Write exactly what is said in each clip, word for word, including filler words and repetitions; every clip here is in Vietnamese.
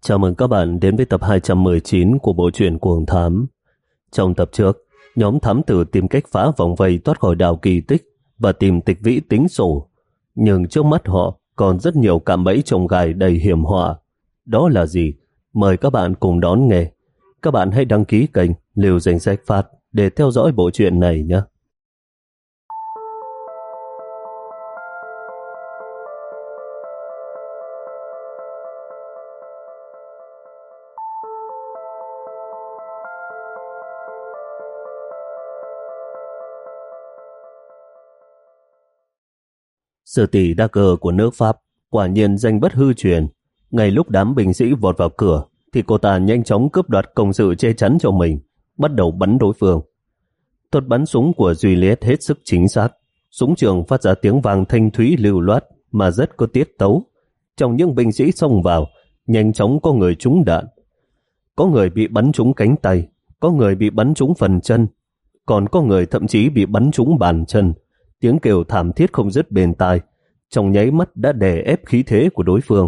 Chào mừng các bạn đến với tập hai trăm mười chín của bộ truyện Cuồng Thám. Trong tập trước, nhóm thám tử tìm cách phá vòng vây thoát khỏi đảo kỳ tích và tìm tịch vĩ tính sổ. Nhưng trước mắt họ còn rất nhiều cạm bẫy trồng gai đầy hiểm họa. Đó là gì? Mời các bạn cùng đón nghe. Các bạn hãy đăng ký kênh Liều Danh Sách Phát để theo dõi bộ truyện này nhé. Sư tỷ đa cơ của nước Pháp quả nhiên danh bất hư truyền. Ngay lúc đám binh sĩ vọt vào cửa thì cô ta nhanh chóng cướp đoạt công sự che chắn cho mình, bắt đầu bắn đối phương. Thuật bắn súng của Juliet hết sức chính xác. Súng trường phát ra tiếng vang thanh thúy lưu loát mà rất có tiết tấu. Trong những binh sĩ xông vào, nhanh chóng có người trúng đạn. Có người bị bắn trúng cánh tay, có người bị bắn trúng phần chân, còn có người thậm chí bị bắn trúng bàn chân. Tiếng kêu thảm thiết không dứt bên tai, trong nháy mắt đã đè ép khí thế của đối phương.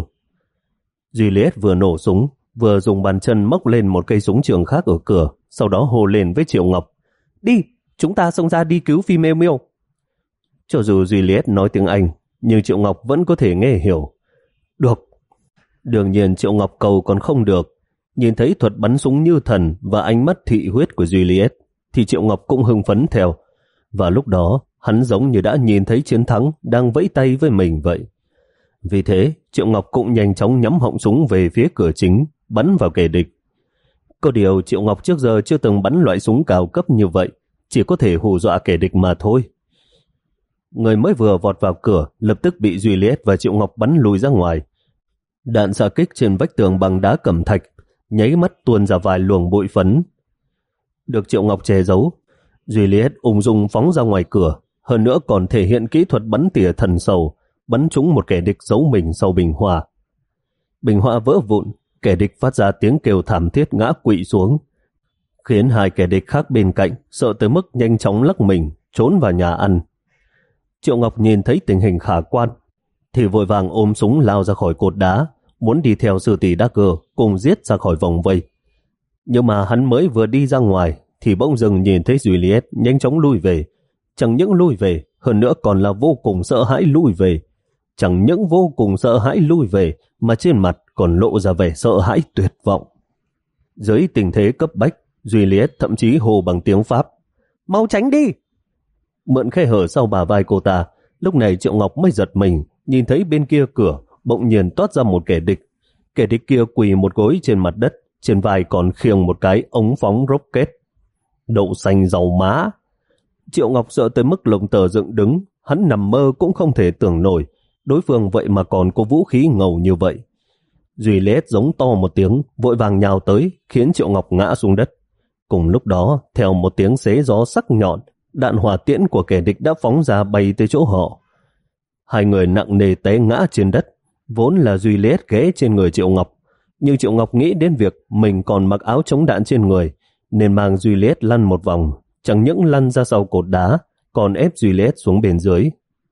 Juliet vừa nổ súng, vừa dùng bàn chân móc lên một cây súng trường khác ở cửa, sau đó hô lên với Triệu Ngọc: "Đi, chúng ta xông ra đi cứu Phi Miêu Miêu." Cho dù Juliet nói tiếng Anh, nhưng Triệu Ngọc vẫn có thể nghe hiểu. Được. Đương nhiên Triệu Ngọc cầu còn không được. Nhìn thấy thuật bắn súng như thần và ánh mắt thị huyết của Juliet, thì Triệu Ngọc cũng hưng phấn theo. Và lúc đó, hắn giống như đã nhìn thấy chiến thắng đang vẫy tay với mình vậy. Vì thế, Triệu Ngọc cũng nhanh chóng nhắm họng súng về phía cửa chính, bắn vào kẻ địch. Có điều Triệu Ngọc trước giờ chưa từng bắn loại súng cao cấp như vậy, chỉ có thể hù dọa kẻ địch mà thôi. Người mới vừa vọt vào cửa lập tức bị Juliet và Triệu Ngọc bắn lùi ra ngoài. Đạn xạ kích trên vách tường bằng đá cẩm thạch, nháy mắt tuôn ra vài luồng bụi phấn. Được Triệu Ngọc che giấu, Juliet ung dung phóng ra ngoài cửa, hơn nữa còn thể hiện kỹ thuật bắn tỉa thần sầu, bắn trúng một kẻ địch giấu mình sau bình hoa. Bình hoa vỡ vụn, kẻ địch phát ra tiếng kêu thảm thiết ngã quỵ xuống, khiến hai kẻ địch khác bên cạnh sợ tới mức nhanh chóng lắc mình, trốn vào nhà ăn. Triệu Ngọc nhìn thấy tình hình khả quan, thì vội vàng ôm súng lao ra khỏi cột đá, muốn đi theo sư tỷ đa cơ cùng giết ra khỏi vòng vây. Nhưng mà hắn mới vừa đi ra ngoài, thì bỗng dưng nhìn thấy Juliet nhanh chóng lui về. Chẳng những lui về, hơn nữa còn là vô cùng sợ hãi lui về. Chẳng những vô cùng sợ hãi lui về, mà trên mặt còn lộ ra vẻ sợ hãi tuyệt vọng. Dưới tình thế cấp bách, Juliet thậm chí hô bằng tiếng Pháp: "Mau tránh đi!" Mượn khe hở sau bả vai cô ta, lúc này Triệu Ngọc mới giật mình, nhìn thấy bên kia cửa bỗng nhiên toát ra một kẻ địch. Kẻ địch kia quỳ một gối trên mặt đất, trên vai còn khiêng một cái ống phóng rocket. Đậu xanh dầu má! Triệu Ngọc sợ tới mức lồng tờ dựng đứng, hắn nằm mơ cũng không thể tưởng nổi, đối phương vậy mà còn có vũ khí ngầu như vậy. Juliet giống to một tiếng, vội vàng nhào tới, khiến Triệu Ngọc ngã xuống đất. Cùng lúc đó, theo một tiếng xé gió sắc nhọn, đạn hỏa tiễn của kẻ địch đã phóng ra bay tới chỗ họ. Hai người nặng nề té ngã trên đất, vốn là Juliet ghé trên người Triệu Ngọc, nhưng Triệu Ngọc nghĩ đến việc mình còn mặc áo chống đạn trên người, nên mang Juliet lăn một vòng, chẳng những lăn ra sau cột đá, còn ép Juliet xuống bên dưới.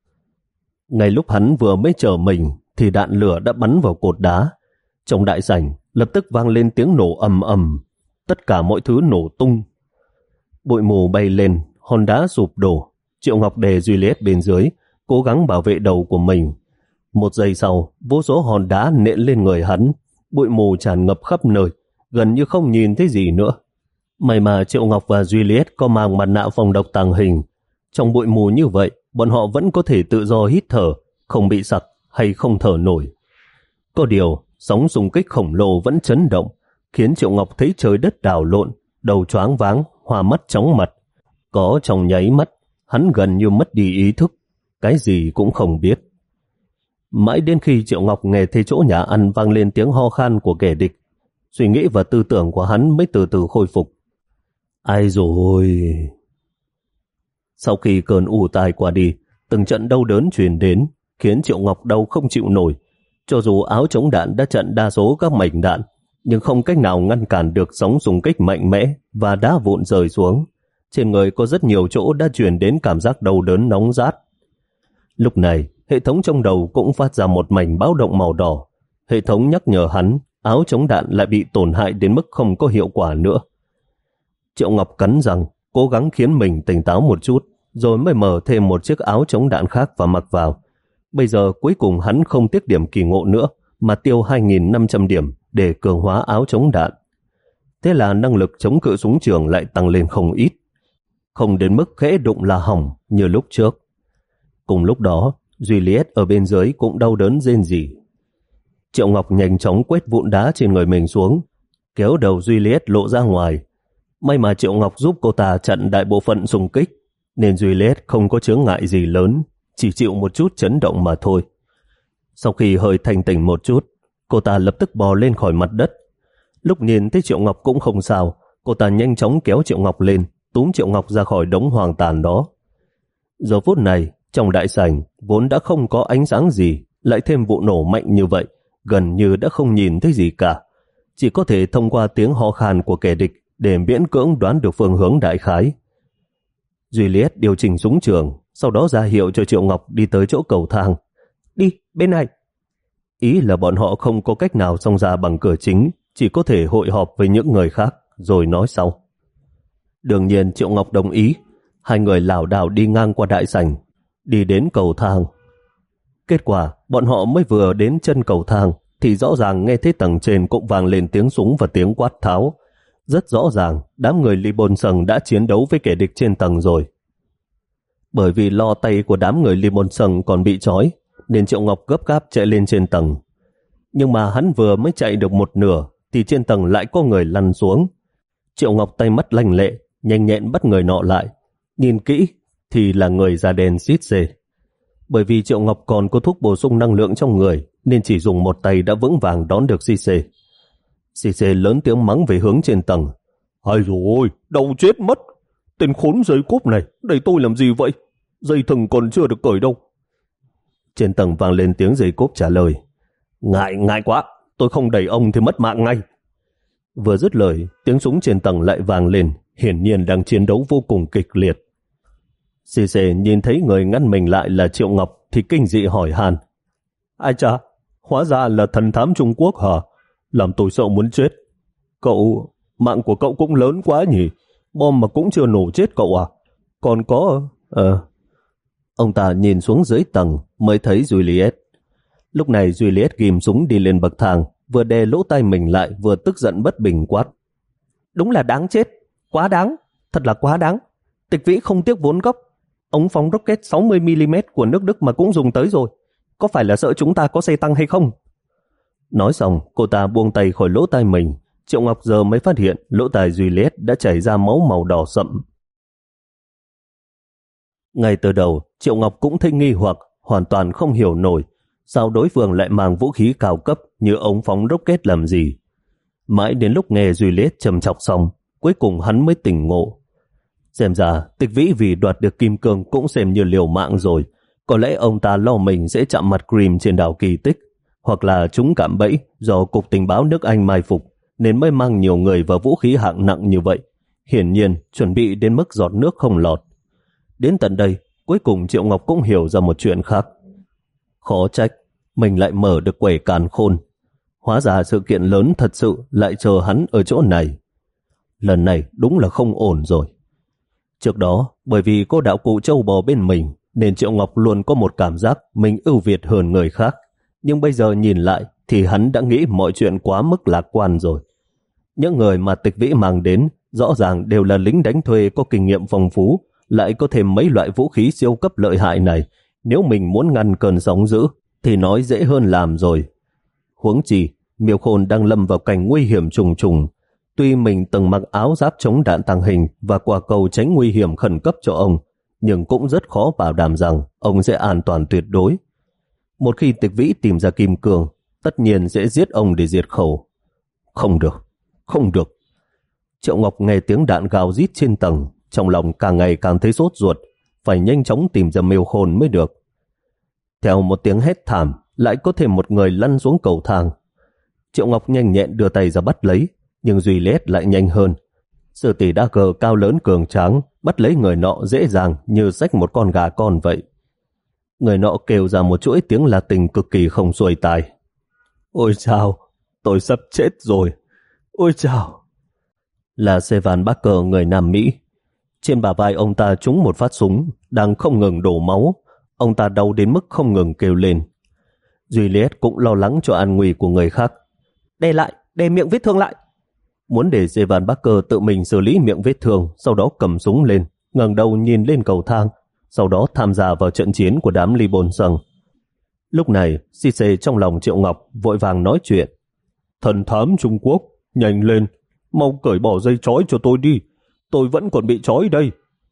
Ngay lúc hắn vừa mới trở mình, thì đạn lửa đã bắn vào cột đá. Trong đại sảnh lập tức vang lên tiếng nổ ầm ầm, tất cả mọi thứ nổ tung. Bụi mù bay lên, hòn đá sụp đổ. Triệu Ngọc đè Juliet bên dưới, cố gắng bảo vệ đầu của mình. Một giây sau, vô số hòn đá nện lên người hắn, bụi mù tràn ngập khắp nơi, gần như không nhìn thấy gì nữa. May mà Triệu Ngọc và Juliet có mang mặt nạ phòng độc tàng hình. Trong bụi mù như vậy, bọn họ vẫn có thể tự do hít thở, không bị sặc hay không thở nổi. Có điều, sóng xung kích khổng lồ vẫn chấn động, khiến Triệu Ngọc thấy trời đất đảo lộn, đầu choáng váng, hoa mắt chóng mặt. Có trong nháy mắt, hắn gần như mất đi ý thức, cái gì cũng không biết. Mãi đến khi Triệu Ngọc nghe thấy chỗ nhà ăn vang lên tiếng ho khan của kẻ địch, suy nghĩ và tư tưởng của hắn mới từ từ khôi phục. Ai rồi? Sau khi cơn ù tai qua đi, từng trận đau đớn truyền đến, khiến Triệu Ngọc đau không chịu nổi. Cho dù áo chống đạn đã chặn đa số các mảnh đạn, nhưng không cách nào ngăn cản được sóng xung kích mạnh mẽ và đá vụn rơi xuống. Trên người có rất nhiều chỗ đã truyền đến cảm giác đau đớn nóng rát. Lúc này, hệ thống trong đầu cũng phát ra một mảnh báo động màu đỏ. Hệ thống nhắc nhở hắn áo chống đạn lại bị tổn hại đến mức không có hiệu quả nữa. Triệu Ngọc cắn răng, cố gắng khiến mình tỉnh táo một chút, rồi mới mở thêm một chiếc áo chống đạn khác và mặc vào. Bây giờ cuối cùng hắn không tiếc điểm kỳ ngộ nữa, mà tiêu hai nghìn năm trăm điểm để cường hóa áo chống đạn. Thế là năng lực chống cự súng trường lại tăng lên không ít, không đến mức khẽ đụng là hỏng như lúc trước. Cùng lúc đó, Juliet ở bên dưới cũng đau đớn rên rỉ. Triệu Ngọc nhanh chóng quét vụn đá trên người mình xuống, kéo đầu Juliet lộ ra ngoài. May mà Triệu Ngọc giúp cô ta chặn đại bộ phận xung kích, nên Juliet không có chướng ngại gì lớn, chỉ chịu một chút chấn động mà thôi. Sau khi hơi thanh tỉnh một chút, cô ta lập tức bò lên khỏi mặt đất. Lúc nhìn thấy Triệu Ngọc cũng không sao, cô ta nhanh chóng kéo Triệu Ngọc lên, túm Triệu Ngọc ra khỏi đống hoang tàn đó. Giờ phút này, trong đại sảnh vốn đã không có ánh sáng gì, lại thêm vụ nổ mạnh như vậy, gần như đã không nhìn thấy gì cả. Chỉ có thể thông qua tiếng ho khan của kẻ địch để miễn cưỡng đoán được phương hướng đại khái. Juliet điều chỉnh súng trường, sau đó ra hiệu cho Triệu Ngọc đi tới chỗ cầu thang. Đi, bên này. Ý là bọn họ không có cách nào xông ra bằng cửa chính, chỉ có thể hội họp với những người khác, rồi nói sau. Đương nhiên Triệu Ngọc đồng ý. Hai người lảo đảo đi ngang qua đại sảnh, đi đến cầu thang. Kết quả, bọn họ mới vừa đến chân cầu thang, thì rõ ràng nghe thấy tầng trên cũng vang lên tiếng súng và tiếng quát tháo. Rất rõ ràng, đám người Lee Bôn-sung đã chiến đấu với kẻ địch trên tầng rồi. Bởi vì lo tay của đám người Lee Bôn-sung còn bị trói, nên Triệu Ngọc gấp gáp chạy lên trên tầng. Nhưng mà hắn vừa mới chạy được một nửa, thì trên tầng lại có người lăn xuống. Triệu Ngọc tay mắt lanh lẹ, nhanh nhẹn bắt người nọ lại. Nhìn kỹ thì là người da đen xít xê. Bởi vì Triệu Ngọc còn có thuốc bổ sung năng lượng trong người, nên chỉ dùng một tay đã vững vàng đón được xê xê. xê xê lớn tiếng mắng về hướng trên tầng. Hay rồi, đau chết mất. Tên khốn dây cốp này, đẩy tôi làm gì vậy? Dây thừng còn chưa được cởi đâu. Trên tầng vang lên tiếng dây cốp trả lời. Ngại, ngại quá, tôi không đẩy ông thì mất mạng ngay. Vừa dứt lời, tiếng súng trên tầng lại vang lên, hiển nhiên đang chiến đấu vô cùng kịch liệt. xê xê nhìn thấy người ngăn mình lại là Triệu Ngọc thì kinh dị hỏi han. Ai chà, hóa ra là thần thám Trung Quốc hả? Làm tôi sợ muốn chết. Cậu, mạng của cậu cũng lớn quá nhỉ? Bom mà cũng chưa nổ chết cậu à? Còn có... Ờ... Ông ta nhìn xuống dưới tầng mới thấy Juliet. Lúc này Juliet ghim súng đi lên bậc thang, vừa đè lỗ tai mình lại vừa tức giận bất bình quát. Đúng là đáng chết, quá đáng, thật là quá đáng. Tịch Vĩ không tiếc vốn gốc. Ống phóng rocket sáu mươi mi li mét của nước Đức mà cũng dùng tới rồi. Có phải là sợ chúng ta có xe tăng hay không? Nói xong, cô ta buông tay khỏi lỗ tai mình. Triệu Ngọc giờ mới phát hiện lỗ tai Juliet đã chảy ra máu màu đỏ sậm. Ngay từ đầu, Triệu Ngọc cũng thấy nghi hoặc, hoàn toàn không hiểu nổi sao đối phương lại mang vũ khí cao cấp như ống phóng rocket làm gì. Mãi đến lúc nghe Juliet trầm trọng xong, cuối cùng hắn mới tỉnh ngộ. Xem ra Tịch Vĩ vì đoạt được kim cương cũng xem như liều mạng rồi. Có lẽ ông ta lo mình sẽ chạm mặt Grimm trên đảo Kỳ Tích, hoặc là chúng cạm bẫy do Cục Tình báo nước Anh mai phục, nên mới mang nhiều người và vũ khí hạng nặng như vậy. Hiển nhiên chuẩn bị đến mức giọt nước không lọt. Đến tận đây, cuối cùng Triệu Ngọc cũng hiểu ra một chuyện khác. Khó trách mình lại mở được quẻ càn khôn. Hóa ra sự kiện lớn thật sự lại chờ hắn ở chỗ này. Lần này đúng là không ổn rồi. Trước đó, bởi vì có đạo cụ châu bò bên mình, nên Triệu Ngọc luôn có một cảm giác mình ưu việt hơn người khác. Nhưng bây giờ nhìn lại thì hắn đã nghĩ mọi chuyện quá mức lạc quan rồi. Những người mà Tịch Vĩ mang đến rõ ràng đều là lính đánh thuê có kinh nghiệm phong phú, lại có thêm mấy loại vũ khí siêu cấp lợi hại này. Nếu mình muốn ngăn cơn sóng dữ thì nói dễ hơn làm rồi. Huống chi, Miêu Khôn đang lâm vào cảnh nguy hiểm trùng trùng. Tuy mình từng mặc áo giáp chống đạn tàng hình và quả cầu tránh nguy hiểm khẩn cấp cho ông, nhưng cũng rất khó bảo đảm rằng ông sẽ an toàn tuyệt đối. Một khi Tịch Vĩ tìm ra kim cương, tất nhiên sẽ giết ông để diệt khẩu. Không được, không được. Triệu Ngọc nghe tiếng đạn gào rít trên tầng, trong lòng càng ngày càng thấy sốt ruột, phải nhanh chóng tìm ra Miêu Khôn mới được. Theo một tiếng hét thảm, lại có thêm một người lăn xuống cầu thang. Triệu Ngọc nhanh nhẹn đưa tay ra bắt lấy, nhưng Juliet lại nhanh hơn. Sư tỷ đa cờ cao lớn cường tráng, bắt lấy người nọ dễ dàng như xách một con gà con vậy. Người nọ kêu ra một chuỗi tiếng Latin cực kỳ không xuôi tai. Ôi chao, tôi sắp chết rồi. Ôi chào! Là Sevan Barker, người Nam Mỹ. Trên bả vai ông ta trúng một phát súng, đang không ngừng đổ máu. Ông ta đau đến mức không ngừng kêu lên. Juliet cũng lo lắng cho an nguy của người khác. Đè lại, đè miệng vết thương lại. Muốn để Sevan Barker tự mình xử lý miệng vết thương, sau đó cầm súng lên, ngẩng đầu nhìn lên cầu thang, sau đó tham gia vào trận chiến của đám Ly Bồn Sâng. Lúc này, Cisse trong lòng Triệu Ngọc vội vàng nói chuyện. Thần thám Trung Quốc, nhanh lên, mau cởi bỏ dây trói cho tôi đi, tôi vẫn còn bị trói đây.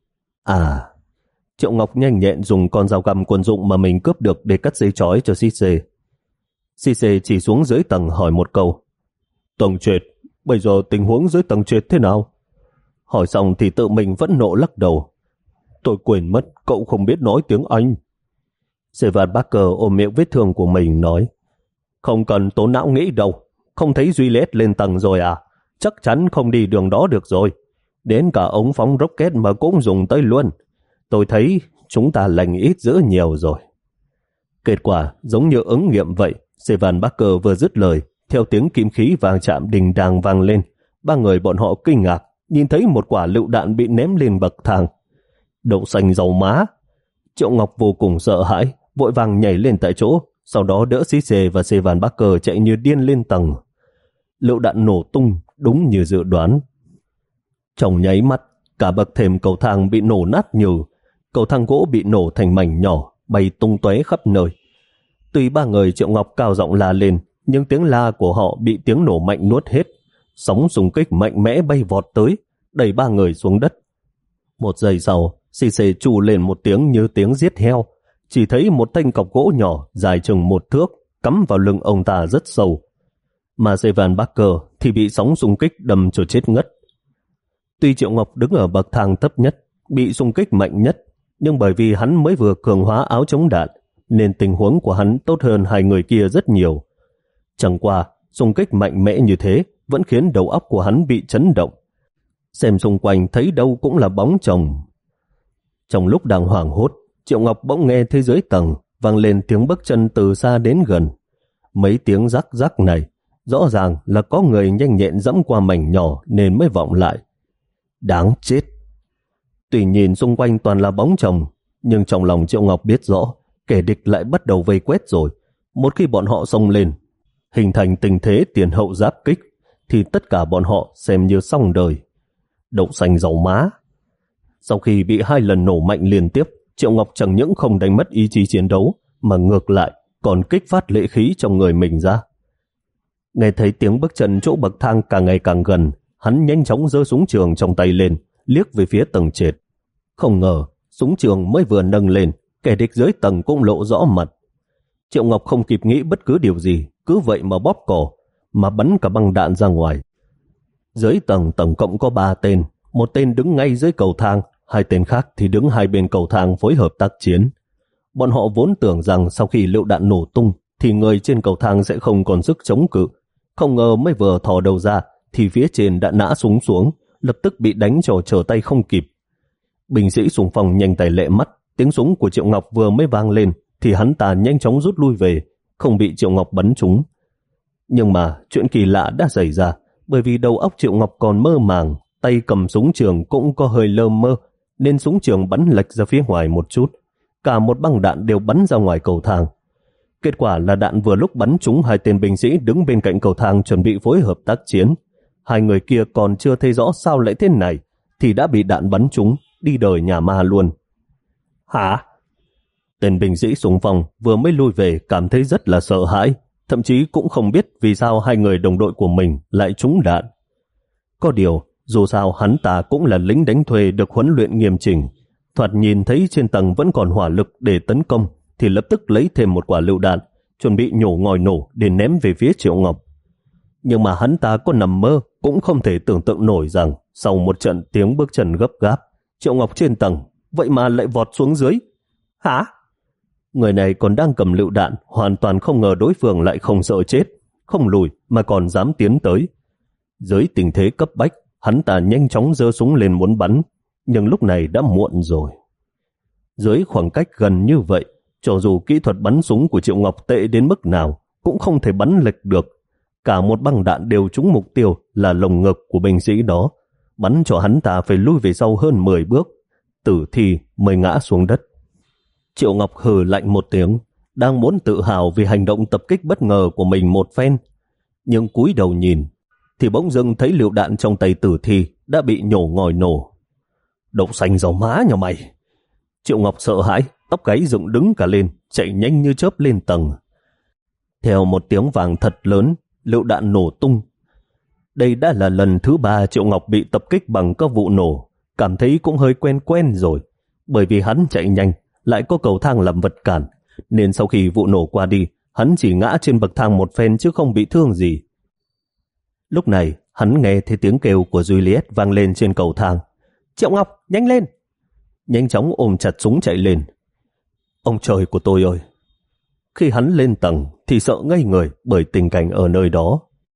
À, Triệu Ngọc nhanh nhẹn dùng con dao găm quân dụng mà mình cướp được để cắt dây trói cho Cisse. Cisse chỉ xuống dưới tầng hỏi một câu. Tầng trệt, bây giờ tình huống dưới tầng trệt thế nào? Hỏi xong thì tự mình vẫn nộ lắc đầu. Tôi quên mất, cậu không biết nói tiếng Anh. Sevan Barker ôm miệng vết thương của mình nói. Không cần tốn não nghĩ đâu, không thấy Juliet lên tầng rồi à? Chắc chắn không đi đường đó được rồi. Đến cả ống phóng rocket mà cũng dùng tới luôn. Tôi thấy chúng ta lành ít dữ nhiều rồi. Kết quả giống như ứng nghiệm vậy. Sevan Barker vừa dứt lời, theo tiếng kim khí vang chạm đình đàng vang lên, ba người bọn họ kinh ngạc nhìn thấy một quả lựu đạn bị ném lên bậc thang. Đậu xanh dầu má! Triệu Ngọc vô cùng sợ hãi, vội vàng nhảy lên tại chỗ, sau đó đỡ Cisse và Sevan Barker chạy như điên lên tầng. Lựu đạn nổ tung đúng như dự đoán. Trong nháy mắt, cả bậc thềm cầu thang bị nổ nát nhừ, cầu thang gỗ bị nổ thành mảnh nhỏ, bay tung tóe khắp nơi. Tuy ba người Triệu Ngọc cao giọng la lên, nhưng tiếng la của họ bị tiếng nổ mạnh nuốt hết. Sóng xung kích mạnh mẽ bay vọt tới, đẩy ba người xuống đất. Một giây sau, Cisse trù lên một tiếng như tiếng giết heo. Chỉ thấy một thanh cọc gỗ nhỏ dài chừng một thước cắm vào lưng ông ta rất sâu. Mà Sevan Barker thì bị sóng xung kích đâm cho chết ngất. Tuy Triệu Ngọc đứng ở bậc thang thấp nhất, bị xung kích mạnh nhất, nhưng bởi vì hắn mới vừa cường hóa áo chống đạn, nên tình huống của hắn tốt hơn hai người kia rất nhiều. Chẳng qua, xung kích mạnh mẽ như thế vẫn khiến đầu óc của hắn bị chấn động. Xem xung quanh thấy đâu cũng là bóng chồng. Trong lúc đang hoảng hốt, Triệu Ngọc bỗng nghe thế giới tầng vang lên tiếng bước chân từ xa đến gần. Mấy tiếng rắc rắc này rõ ràng là có người nhanh nhẹn dẫm qua mảnh nhỏ nên mới vọng lại. Đáng chết! Tuy nhìn xung quanh toàn là bóng chồng, nhưng trong lòng Triệu Ngọc biết rõ kẻ địch lại bắt đầu vây quét rồi. Một khi bọn họ xông lên, hình thành tình thế tiền hậu giáp kích, thì tất cả bọn họ xem như xong đời. Đậu xanh dầu má! Sau khi bị hai lần nổ mạnh liên tiếp, Triệu Ngọc chẳng những không đánh mất ý chí chiến đấu, mà ngược lại còn kích phát lệ khí trong người mình ra. Nghe thấy tiếng bước chân chỗ bậc thang càng ngày càng gần, hắn nhanh chóng giơ súng trường trong tay lên, liếc về phía tầng trệt. Không ngờ, súng trường mới vừa nâng lên, kẻ địch dưới tầng cũng lộ rõ mặt. Triệu Ngọc không kịp nghĩ bất cứ điều gì, cứ vậy mà bóp cò, mà bắn cả băng đạn ra ngoài. Dưới tầng tổng cộng có ba tên, một tên đứng ngay dưới cầu thang, hai tên khác thì đứng hai bên cầu thang phối hợp tác chiến. Bọn họ vốn tưởng rằng sau khi lựu đạn nổ tung thì người trên cầu thang sẽ không còn sức chống cự. Không ngờ mới vừa thò đầu ra thì phía trên đã nã súng xuống, lập tức bị đánh cho trở tay không kịp. Binh sĩ xung phong nhanh tay lẹ mắt, tiếng súng của Triệu Ngọc vừa mới vang lên thì hắn ta nhanh chóng rút lui về, không bị Triệu Ngọc bắn trúng. Nhưng mà chuyện kỳ lạ đã xảy ra, bởi vì đầu óc Triệu Ngọc còn mơ màng, tay cầm súng trường cũng có hơi lơ mơ, nên súng trường bắn lệch ra phía ngoài một chút. Cả một băng đạn đều bắn ra ngoài cầu thang. Kết quả là đạn vừa lúc bắn trúng hai tên binh sĩ đứng bên cạnh cầu thang chuẩn bị phối hợp tác chiến. Hai người kia còn chưa thấy rõ sao lại thế này thì đã bị đạn bắn trúng, đi đời nhà ma luôn. Hả? Tên binh sĩ xung phong vừa mới lui về cảm thấy rất là sợ hãi, thậm chí cũng không biết vì sao hai người đồng đội của mình lại trúng đạn. Có điều, dù sao hắn ta cũng là lính đánh thuê được huấn luyện nghiêm chỉnh. Thoạt nhìn thấy trên tầng vẫn còn hỏa lực để tấn công thì lập tức lấy thêm một quả lựu đạn, chuẩn bị nhổ ngòi nổ để ném về phía Triệu Ngọc. Nhưng mà hắn ta có nằm mơ cũng không thể tưởng tượng nổi rằng sau một trận tiếng bước chân gấp gáp, Triệu Ngọc trên tầng vậy mà lại vọt xuống dưới. Hả? Người này còn đang cầm lựu đạn, hoàn toàn không ngờ đối phương lại không sợ chết, không lùi mà còn dám tiến tới. Dưới tình thế cấp bách, hắn ta nhanh chóng giơ súng lên muốn bắn, nhưng lúc này đã muộn rồi. Dưới khoảng cách gần như vậy, cho dù kỹ thuật bắn súng của Triệu Ngọc tệ đến mức nào cũng không thể bắn lệch được. Cả một băng đạn đều trúng mục tiêu là lồng ngực của binh sĩ đó, bắn cho hắn ta phải lui về sau hơn mười bước, tử thi mới ngã xuống đất. Triệu Ngọc hừ lạnh một tiếng, đang muốn tự hào vì hành động tập kích bất ngờ của mình một phen, nhưng cúi đầu nhìn thì bỗng dưng thấy lựu đạn trong tay tử thi đã bị nhổ ngòi nổ. Đậu xanh dầu má nhà mày! Triệu Ngọc sợ hãi, tóc gáy dựng đứng cả lên, chạy nhanh như chớp lên tầng. Theo một tiếng vàng thật lớn, lựu đạn nổ tung. Đây đã là lần thứ ba Triệu Ngọc bị tập kích bằng các vụ nổ, cảm thấy cũng hơi quen quen rồi, bởi vì hắn chạy nhanh, lại có cầu thang làm vật cản, nên sau khi vụ nổ qua đi, hắn chỉ ngã trên bậc thang một phen chứ không bị thương gì. Lúc này, hắn nghe thấy tiếng kêu của Juliet vang lên trên cầu thang. Triệu Ngọc, nhanh lên! Nhanh chóng ôm chặt súng chạy lên. Ông trời của tôi ơi! Khi hắn lên tầng thì sợ ngây người bởi tình cảnh ở nơi đó.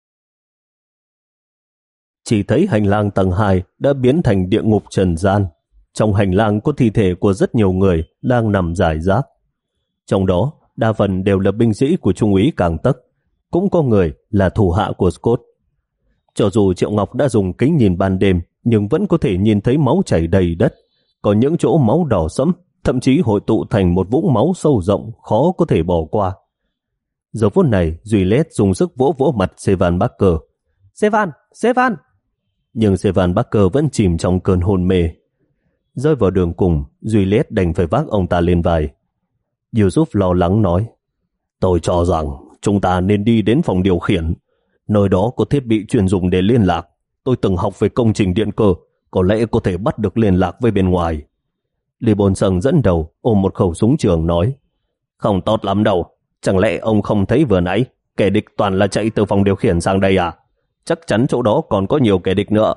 Chỉ thấy hành lang tầng hai đã biến thành địa ngục trần gian. Trong hành lang có thi thể của rất nhiều người đang nằm rải rác. Trong đó, đa phần đều là binh sĩ của Trung úy Càng Tấc, cũng có người là thủ hạ của Scott. Cho dù Triệu Ngọc đã dùng kính nhìn ban đêm, nhưng vẫn có thể nhìn thấy máu chảy đầy đất. Có những chỗ máu đỏ sẫm, thậm chí hội tụ thành một vũng máu sâu rộng, khó có thể bỏ qua. Giờ phút này, Juliet dùng sức vỗ vỗ mặt Sevan Barker. Sevan! Sevan! Nhưng Sevan Barker vẫn chìm trong cơn hôn mê. Rơi vào đường cùng, Juliet đành phải vác ông ta lên vai. Yusuf lo lắng nói, tôi cho rằng chúng ta nên đi đến phòng điều khiển. Nơi đó có thiết bị chuyên dùng để liên lạc. Tôi từng học về công trình điện cơ, có lẽ có thể bắt được liên lạc với bên ngoài. Lý Bồn Sâng dẫn đầu, ôm một khẩu súng trường nói, không tốt lắm đâu. Chẳng lẽ ông không thấy vừa nãy kẻ địch toàn là chạy từ phòng điều khiển sang đây à? Chắc chắn chỗ đó còn có nhiều kẻ địch nữa.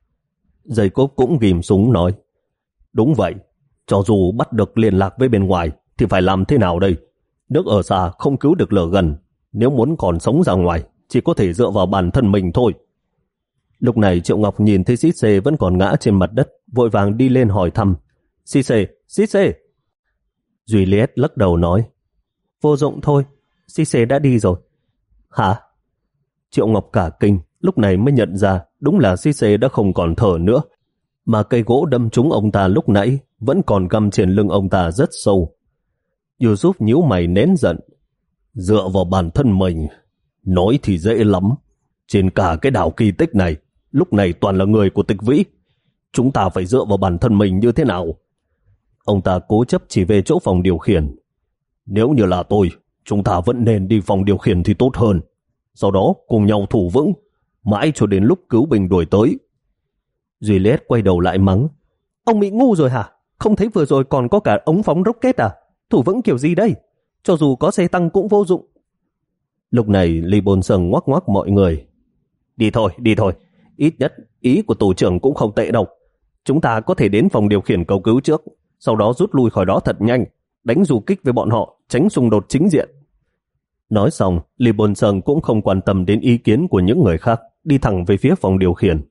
Dây cốp cũng ghim súng nói, đúng vậy, cho dù bắt được liên lạc với bên ngoài thì phải làm thế nào đây? Nước ở xa không cứu được lửa gần, nếu muốn còn sống ra ngoài chỉ có thể dựa vào bản thân mình thôi. Lúc này Triệu Ngọc nhìn thấy Xít Xê vẫn còn ngã trên mặt đất, vội vàng đi lên hỏi thăm. Xít Xê, Xít Xê! Juliet lắc đầu nói, vô dụng thôi, Xít Xê đã đi rồi. Hả? Triệu Ngọc cả kinh, lúc này mới nhận ra đúng là Xít Xê đã không còn thở nữa, mà cây gỗ đâm trúng ông ta lúc nãy vẫn còn găm trên lưng ông ta rất sâu. Yusuf nhíu mày nén giận. Dựa vào bản thân mình, nói thì dễ lắm. Trên cả cái đảo kỳ tích này, lúc này toàn là người của Tịch Vĩ. Chúng ta phải dựa vào bản thân mình như thế nào? Ông ta cố chấp chỉ về chỗ phòng điều khiển. Nếu như là tôi, chúng ta vẫn nên đi phòng điều khiển thì tốt hơn. Sau đó cùng nhau thủ vững, mãi cho đến lúc cứu binh đuổi tới. Juliet quay đầu lại mắng, ông bị ngu rồi hả? Không thấy vừa rồi còn có cả ống phóng rocket à? Thủ vững kiểu gì đây? Cho dù có xe tăng cũng vô dụng. Lúc này Lý Bồn Sâng ngoắc ngoắc mọi người. Đi thôi, đi thôi. Ít nhất ý của tổ trưởng cũng không tệ đâu. Chúng ta có thể đến phòng điều khiển cầu cứu trước, sau đó rút lui khỏi đó thật nhanh, đánh du kích với bọn họ, tránh xung đột chính diện. Nói xong, Lý Bồn Sâng cũng không quan tâm đến ý kiến của những người khác, đi thẳng về phía phòng điều khiển.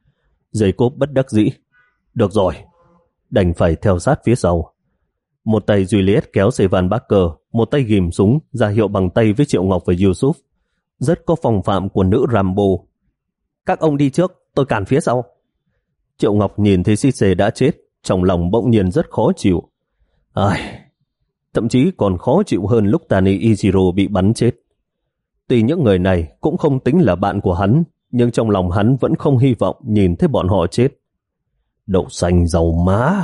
Dây cốp bất đắc dĩ. Được rồi, đành phải theo sát phía sau. Một tay Juliet kéo Sevan Barker, một tay ghim súng ra hiệu bằng tay với Triệu Ngọc và Yusuf. Rất có phong phạm của nữ Rambo. Các ông đi trước, tôi cản phía sau. Triệu Ngọc nhìn thấy Sisse đã chết, trong lòng bỗng nhiên rất khó chịu. Ai... Thậm chí còn khó chịu hơn lúc Tani Ichiro bị bắn chết. Tuy những người này cũng không tính là bạn của hắn, nhưng trong lòng hắn vẫn không hy vọng nhìn thấy bọn họ chết. Đậu xanh dầu má!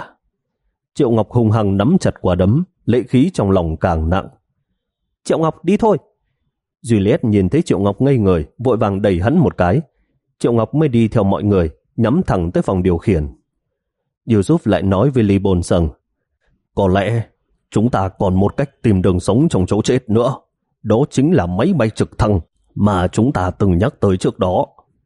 Triệu Ngọc hung hăng nắm chặt quả đấm, lệ khí trong lòng càng nặng. Triệu Ngọc đi thôi! Juliet nhìn thấy Triệu Ngọc ngây người, vội vàng đẩy hắn một cái. Triệu Ngọc mới đi theo mọi người, nhắm thẳng tới phòng điều khiển. Yusuf lại nói với Lý Bồn Sâng, có lẽ chúng ta còn một cách tìm đường sống trong chỗ chết nữa. Đó chính là máy bay trực thăng mà chúng ta từng nhắc tới trước đó.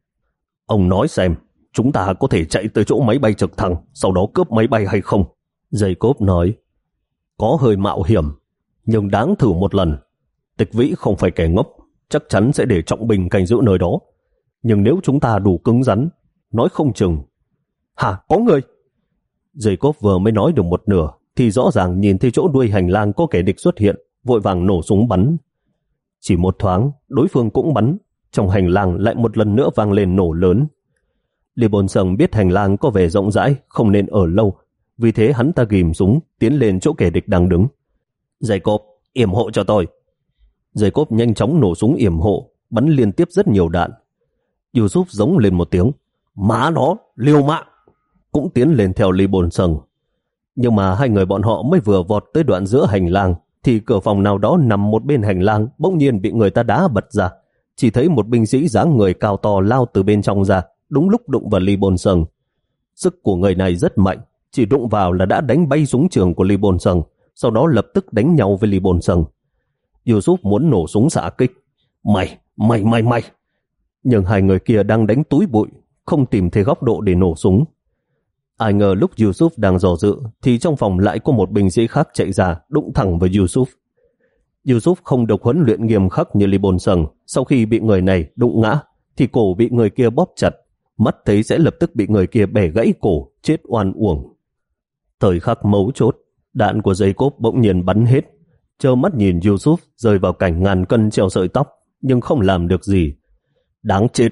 Ông nói xem, chúng ta có thể chạy tới chỗ máy bay trực thăng, sau đó cướp máy bay hay không? Jacob nói, có hơi mạo hiểm, nhưng đáng thử một lần. Tịch Vĩ không phải kẻ ngốc, chắc chắn sẽ để trọng binh canh giữ nơi đó. Nhưng nếu chúng ta đủ cứng rắn, nói không chừng. Hả, có người? Jacob vừa mới nói được một nửa, thì rõ ràng nhìn thấy chỗ đuôi hành lang có kẻ địch xuất hiện, vội vàng nổ súng bắn. Chỉ một thoáng, đối phương cũng bắn, trong hành lang lại một lần nữa vang lên nổ lớn. Lý Bồn Sần biết hành lang có vẻ rộng rãi, không nên ở lâu, vì thế hắn ta ghim súng tiến lên chỗ kẻ địch đang đứng. Dây cốp, yểm hộ cho tôi. Dây cốp nhanh chóng nổ súng yểm hộ, bắn liên tiếp rất nhiều đạn. Yusuf giống lên một tiếng, má nó, liều mạng, cũng tiến lên theo Lý Bồn Sần. Nhưng mà hai người bọn họ mới vừa vọt tới đoạn giữa hành lang, thì cửa phòng nào đó nằm một bên hành lang bỗng nhiên bị người ta đá bật ra. Chỉ thấy một binh sĩ dáng người cao to lao từ bên trong ra, đúng lúc đụng vào Lý Bồn Sần. Sức của người này rất mạnh, chỉ đụng vào là đã đánh bay súng trường của Lý Bồn Sần, sau đó lập tức đánh nhau với Lý Bồn Sần. Yusuf muốn nổ súng xạ kích. Mày, mày, mày, mày. Nhưng hai người kia đang đánh túi bụi, không tìm thấy góc độ để nổ súng. Ai ngờ lúc Yusuf đang dò dự, thì trong phòng lại có một binh sĩ khác chạy ra, đụng thẳng vào Yusuf. Yusuf không được huấn luyện nghiêm khắc như Lý Bồn Sần, sau khi bị người này đụng ngã, thì cổ bị người kia bóp chặt, mắt thấy sẽ lập tức bị người kia bẻ gãy cổ, chết oan uổng. Thời khắc mấu chốt, đạn của dây cốp bỗng nhiên bắn hết. Trơ mắt nhìn Yusuf rơi vào cảnh ngàn cân treo sợi tóc, nhưng không làm được gì. Đáng chết.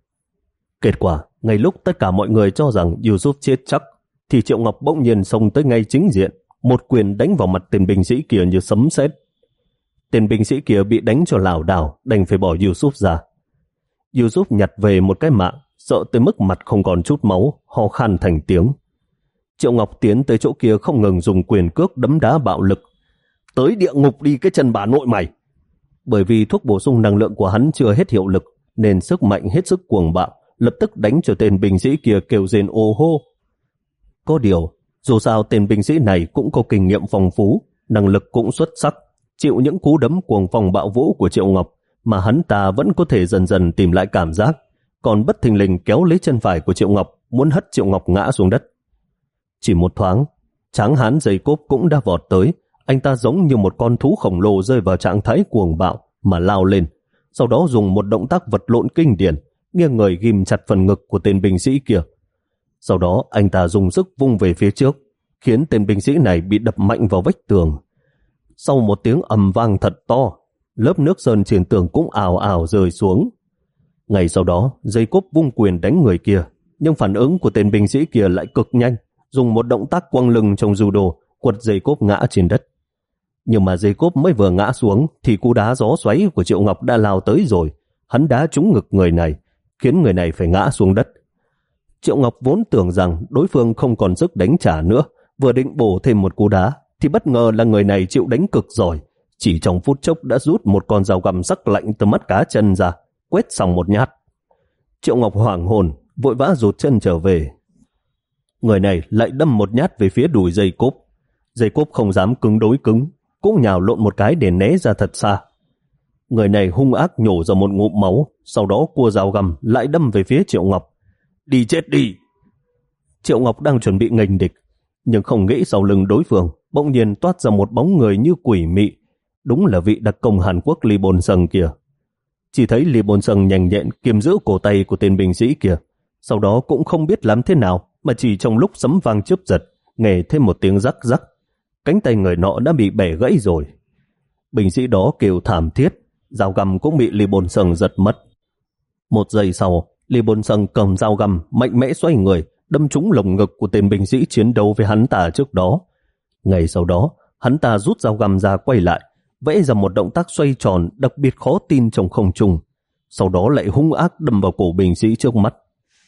Kết quả, ngay lúc tất cả mọi người cho rằng Yusuf chết chắc, thì Triệu Ngọc bỗng nhiên xông tới ngay chính diện, một quyền đánh vào mặt tên binh sĩ kia như sấm sét. Tên binh sĩ kia bị đánh cho lảo đảo, đành phải bỏ Yusuf ra. Yusuf nhặt về một cái mạng, sợ tới mức mặt không còn chút máu, ho khan thành tiếng. Triệu Ngọc tiến tới chỗ kia không ngừng dùng quyền cước đấm đá bạo lực. Tới địa ngục đi cái chân bà nội mày! Bởi vì thuốc bổ sung năng lượng của hắn chưa hết hiệu lực, nên sức mạnh hết sức cuồng bạo, lập tức đánh cho tên binh sĩ kia kêu rên ô hô. Có điều, dù sao tên binh sĩ này cũng có kinh nghiệm phong phú, năng lực cũng xuất sắc, chịu những cú đấm cuồng phong bạo vũ của Triệu Ngọc mà hắn ta vẫn có thể dần dần tìm lại cảm giác, còn bất thình lình kéo lấy chân phải của Triệu Ngọc, muốn hất Triệu Ngọc ngã xuống đất. Chỉ một thoáng, tráng hán dây cốp cũng đã vọt tới, anh ta giống như một con thú khổng lồ rơi vào trạng thái cuồng bạo mà lao lên, sau đó dùng một động tác vật lộn kinh điển, nghiêng người ghim chặt phần ngực của tên binh sĩ kia. Sau đó anh ta dùng sức vung về phía trước, khiến tên binh sĩ này bị đập mạnh vào vách tường. Sau một tiếng ầm vang thật to, lớp nước sơn trên tường cũng ào ào rơi xuống. Ngay sau đó, dây cốp vung quyền đánh người kia, nhưng phản ứng của tên binh sĩ kia lại cực nhanh, dùng một động tác quăng lưng trong judo, quật dây cốp ngã trên đất. Nhưng mà dây cốp mới vừa ngã xuống, thì cú đá gió xoáy của Triệu Ngọc đã lao tới rồi. Hắn đá trúng ngực người này, khiến người này phải ngã xuống đất. Triệu Ngọc vốn tưởng rằng đối phương không còn sức đánh trả nữa, vừa định bổ thêm một cú đá, thì bất ngờ là người này chịu đánh cực giỏi, chỉ trong phút chốc đã rút một con dao găm sắc lạnh từ mắt cá chân ra, quét xong một nhát. Triệu Ngọc hoảng hồn, vội vã rụt chân trở về. Người này lại đâm một nhát về phía đùi dây cốp. Dây cốp không dám cứng đối cứng, cũng nhào lộn một cái để né ra thật xa. Người này hung ác nhổ ra một ngụm máu, sau đó cua dao găm lại đâm về phía Triệu Ngọc. Đi chết đi! Triệu Ngọc đang chuẩn bị nghênh địch, nhưng không nghĩ sau lưng đối phương bỗng nhiên toát ra một bóng người như quỷ mị. Đúng là vị đặc công Hàn Quốc Lý Bồn Sần kia. Chỉ thấy Lý Bồn Sần nhanh nhẹn kiềm giữ cổ tay của tên binh sĩ kia, sau đó cũng không biết làm thế nào mà chỉ trong lúc sấm vang chớp giật, nghe thêm một tiếng rắc rắc, cánh tay người nọ đã bị bẻ gãy rồi. Binh sĩ đó kêu thảm thiết, dao găm cũng bị Lý Bồn Sần giật mất. Một giây sau, Lý Bồn Sần cầm dao găm mạnh mẽ xoay người, đâm trúng lồng ngực của tên binh sĩ chiến đấu với hắn ta trước đó. Ngay sau đó, hắn ta rút dao găm ra quay lại, vẽ ra một động tác xoay tròn đặc biệt khó tin trong không trung, sau đó lại hung ác đâm vào cổ binh sĩ trước mắt.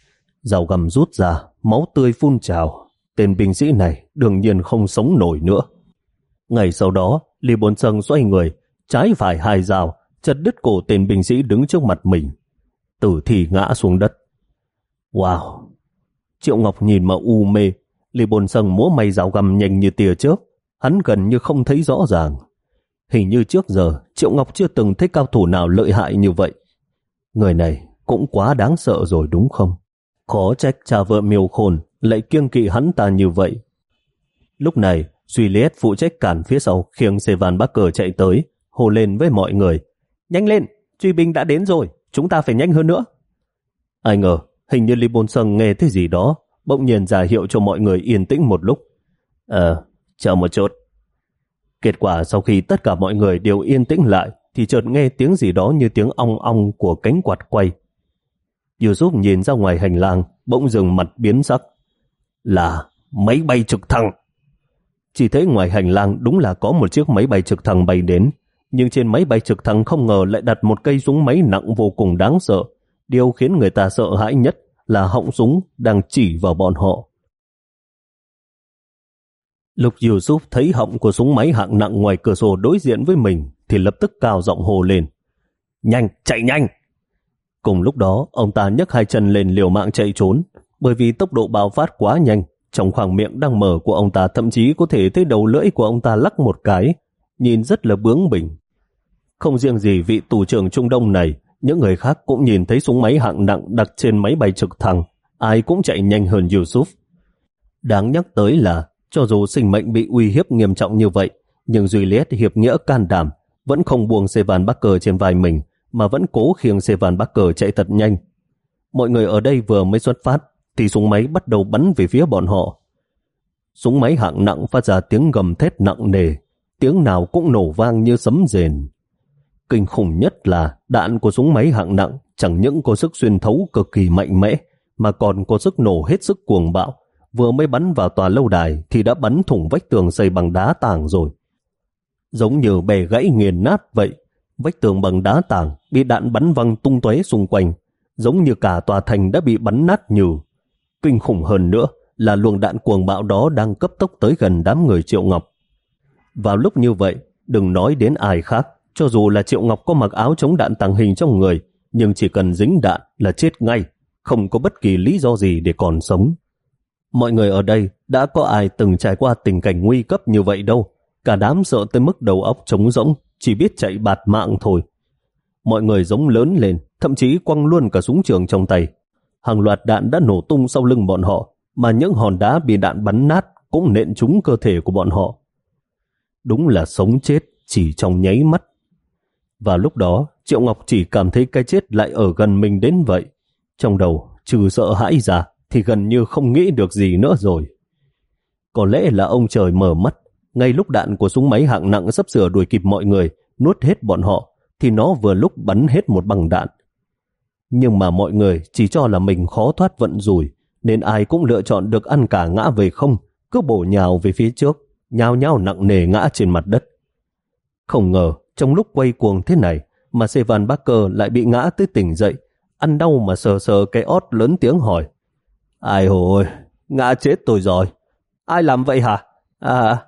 Dao găm rút ra, máu tươi phun trào, tên binh sĩ này đương nhiên không sống nổi nữa. Ngay sau đó, Lý Bồn Sần xoay người, trái phải hai dao, chặt đứt cổ tên binh sĩ đứng trước mặt mình. Tử thi ngã xuống đất. Wow! Triệu Ngọc nhìn mà u mê. Lý Bồn Sần múa may dao găm nhanh như tia chớp, hắn gần như không thấy rõ ràng. Hình như trước giờ Triệu Ngọc chưa từng thấy cao thủ nào lợi hại như vậy. Người này cũng quá đáng sợ rồi đúng không? Khó trách cha vợ Miêu Khôn lại kiêng kỵ hắn ta như vậy. Lúc này, Juliet phụ trách cản phía sau khiêng Sevan Barker chạy tới, hô lên với mọi người. Nhanh lên, truy binh đã đến rồi, chúng ta phải nhanh hơn nữa. Ai ngờ, hình như Lý Bồn Sần nghe thấy gì đó, bỗng nhiên ra hiệu cho mọi người yên tĩnh một lúc. Ờ, chờ một chút. Kết quả sau khi tất cả mọi người đều yên tĩnh lại, thì chợt nghe tiếng gì đó như tiếng ong ong của cánh quạt quay. Yusuf nhìn ra ngoài hành lang, bỗng dừng mặt biến sắc. Là máy bay trực thăng. Chỉ thấy ngoài hành lang đúng là có một chiếc máy bay trực thăng bay đến, nhưng trên máy bay trực thăng không ngờ lại đặt một cây súng máy nặng vô cùng đáng sợ. Điều khiến người ta sợ hãi nhất là họng súng đang chỉ vào bọn họ. Lúc Yusuf thấy họng của súng máy hạng nặng ngoài cửa sổ đối diện với mình thì lập tức cao giọng hô lên. Nhanh, chạy nhanh! Cùng lúc đó, ông ta nhấc hai chân lên liều mạng chạy trốn, bởi vì tốc độ bạo phát quá nhanh. Trong khoảng miệng đang mở của ông ta thậm chí có thể thấy đầu lưỡi của ông ta lắc một cái, nhìn rất là bướng bỉnh. Không riêng gì vị tù trưởng Trung Đông này, những người khác cũng nhìn thấy súng máy hạng nặng đặt trên máy bay trực thăng, ai cũng chạy nhanh hơn Yusuf. Đáng nhắc tới là, cho dù sinh mệnh bị uy hiếp nghiêm trọng như vậy, nhưng Juliet hiệp nghĩa can đảm, vẫn không buông Sevan Barker trên vai mình, mà vẫn cố khiêng Sevan Barker chạy thật nhanh. Mọi người ở đây vừa mới xuất phát, thì súng máy bắt đầu bắn về phía bọn họ. Súng máy hạng nặng phát ra tiếng gầm thét nặng nề, tiếng nào cũng nổ vang như sấm rền. Kinh khủng nhất là đạn của súng máy hạng nặng chẳng những có sức xuyên thấu cực kỳ mạnh mẽ, mà còn có sức nổ hết sức cuồng bạo. Vừa mới bắn vào tòa lâu đài thì đã bắn thủng vách tường xây bằng đá tảng rồi. Giống như bè gãy nghiền nát vậy, vách tường bằng đá tảng bị đạn bắn văng tung tóe xung quanh, giống như cả tòa thành đã bị bắn nát nhừ. Kinh khủng hơn nữa là luồng đạn cuồng bạo đó đang cấp tốc tới gần đám người Triệu Ngọc. Vào lúc như vậy, đừng nói đến ai khác, cho dù là Triệu Ngọc có mặc áo chống đạn tàng hình trong người, nhưng chỉ cần dính đạn là chết ngay, không có bất kỳ lý do gì để còn sống. Mọi người ở đây đã có ai từng trải qua tình cảnh nguy cấp như vậy đâu, cả đám sợ tới mức đầu óc trống rỗng, chỉ biết chạy bạt mạng thôi. Mọi người giống lớn lên, thậm chí quăng luôn cả súng trường trong tay. Hàng loạt đạn đã nổ tung sau lưng bọn họ, mà những hòn đá bị đạn bắn nát cũng nện trúng cơ thể của bọn họ. Đúng là sống chết chỉ trong nháy mắt. Và lúc đó, Triệu Ngọc chỉ cảm thấy cái chết lại ở gần mình đến vậy. Trong đầu, trừ sợ hãi ra, thì gần như không nghĩ được gì nữa rồi. Có lẽ là ông trời mở mắt, ngay lúc đạn của súng máy hạng nặng sắp sửa đuổi kịp mọi người, nuốt hết bọn họ, thì nó vừa lúc bắn hết một bằng đạn. Nhưng mà mọi người chỉ cho là mình khó thoát vận rủi, nên ai cũng lựa chọn được ăn cả ngã về không, cứ bổ nhào về phía trước, nhào nhào nặng nề ngã trên mặt đất. Không ngờ, trong lúc quay cuồng thế này, mà Sevan Barker lại bị ngã tới tỉnh dậy, ăn đau mà sờ sờ cái ót lớn tiếng hỏi. Ai hồi, ngã chết tôi rồi. Ai làm vậy hả? À...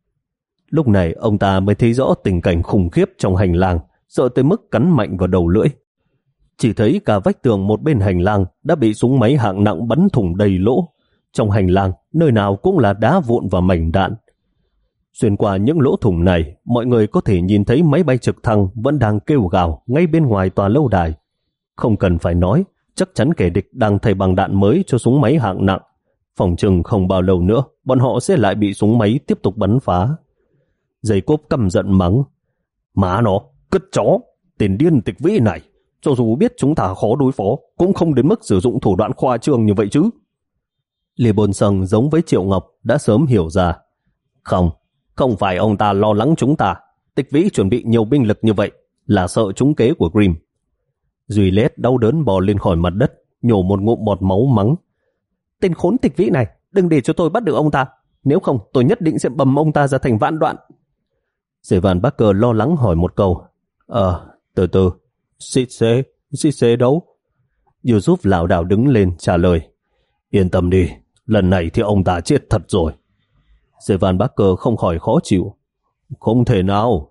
Lúc này ông ta mới thấy rõ tình cảnh khủng khiếp trong hành lang, sợ tới mức cắn mạnh vào đầu lưỡi. Chỉ thấy cả vách tường một bên hành lang đã bị súng máy hạng nặng bắn thủng đầy lỗ. Trong hành lang, nơi nào cũng là đá vụn và mảnh đạn. Xuyên qua những lỗ thủng này, mọi người có thể nhìn thấy máy bay trực thăng vẫn đang kêu gào ngay bên ngoài tòa lâu đài. Không cần phải nói, chắc chắn kẻ địch đang thay bằng đạn mới cho súng máy hạng nặng. Phòng chừng không bao lâu nữa, bọn họ sẽ lại bị súng máy tiếp tục bắn phá. Giày cốp căm giận mắng. Má nó, cất chó, tên điên tịch vĩ này. Cho dù biết chúng ta khó đối phó, cũng không đến mức sử dụng thủ đoạn khoa trương như vậy chứ. Lê Bồn Sâng giống với Triệu Ngọc đã sớm hiểu ra. Không, không phải ông ta lo lắng chúng ta. Tịch vĩ chuẩn bị nhiều binh lực như vậy là sợ trúng kế của Grimm. Duy Lết đau đớn bò lên khỏi mặt đất, nhổ một ngụm bọt máu mắng. Tên khốn tịch vĩ này, đừng để cho tôi bắt được ông ta. Nếu không, tôi nhất định sẽ bầm ông ta ra thành vạn đoạn. Sevan Barker lo lắng hỏi một câu. Ờ, từ từ. Xịt xế, xịt xế đâu? Yusuf lảo đảo đứng lên trả lời. Yên tâm đi, lần này thì ông ta chết thật rồi. Sevan Barker không khỏi khó chịu. Không thể nào.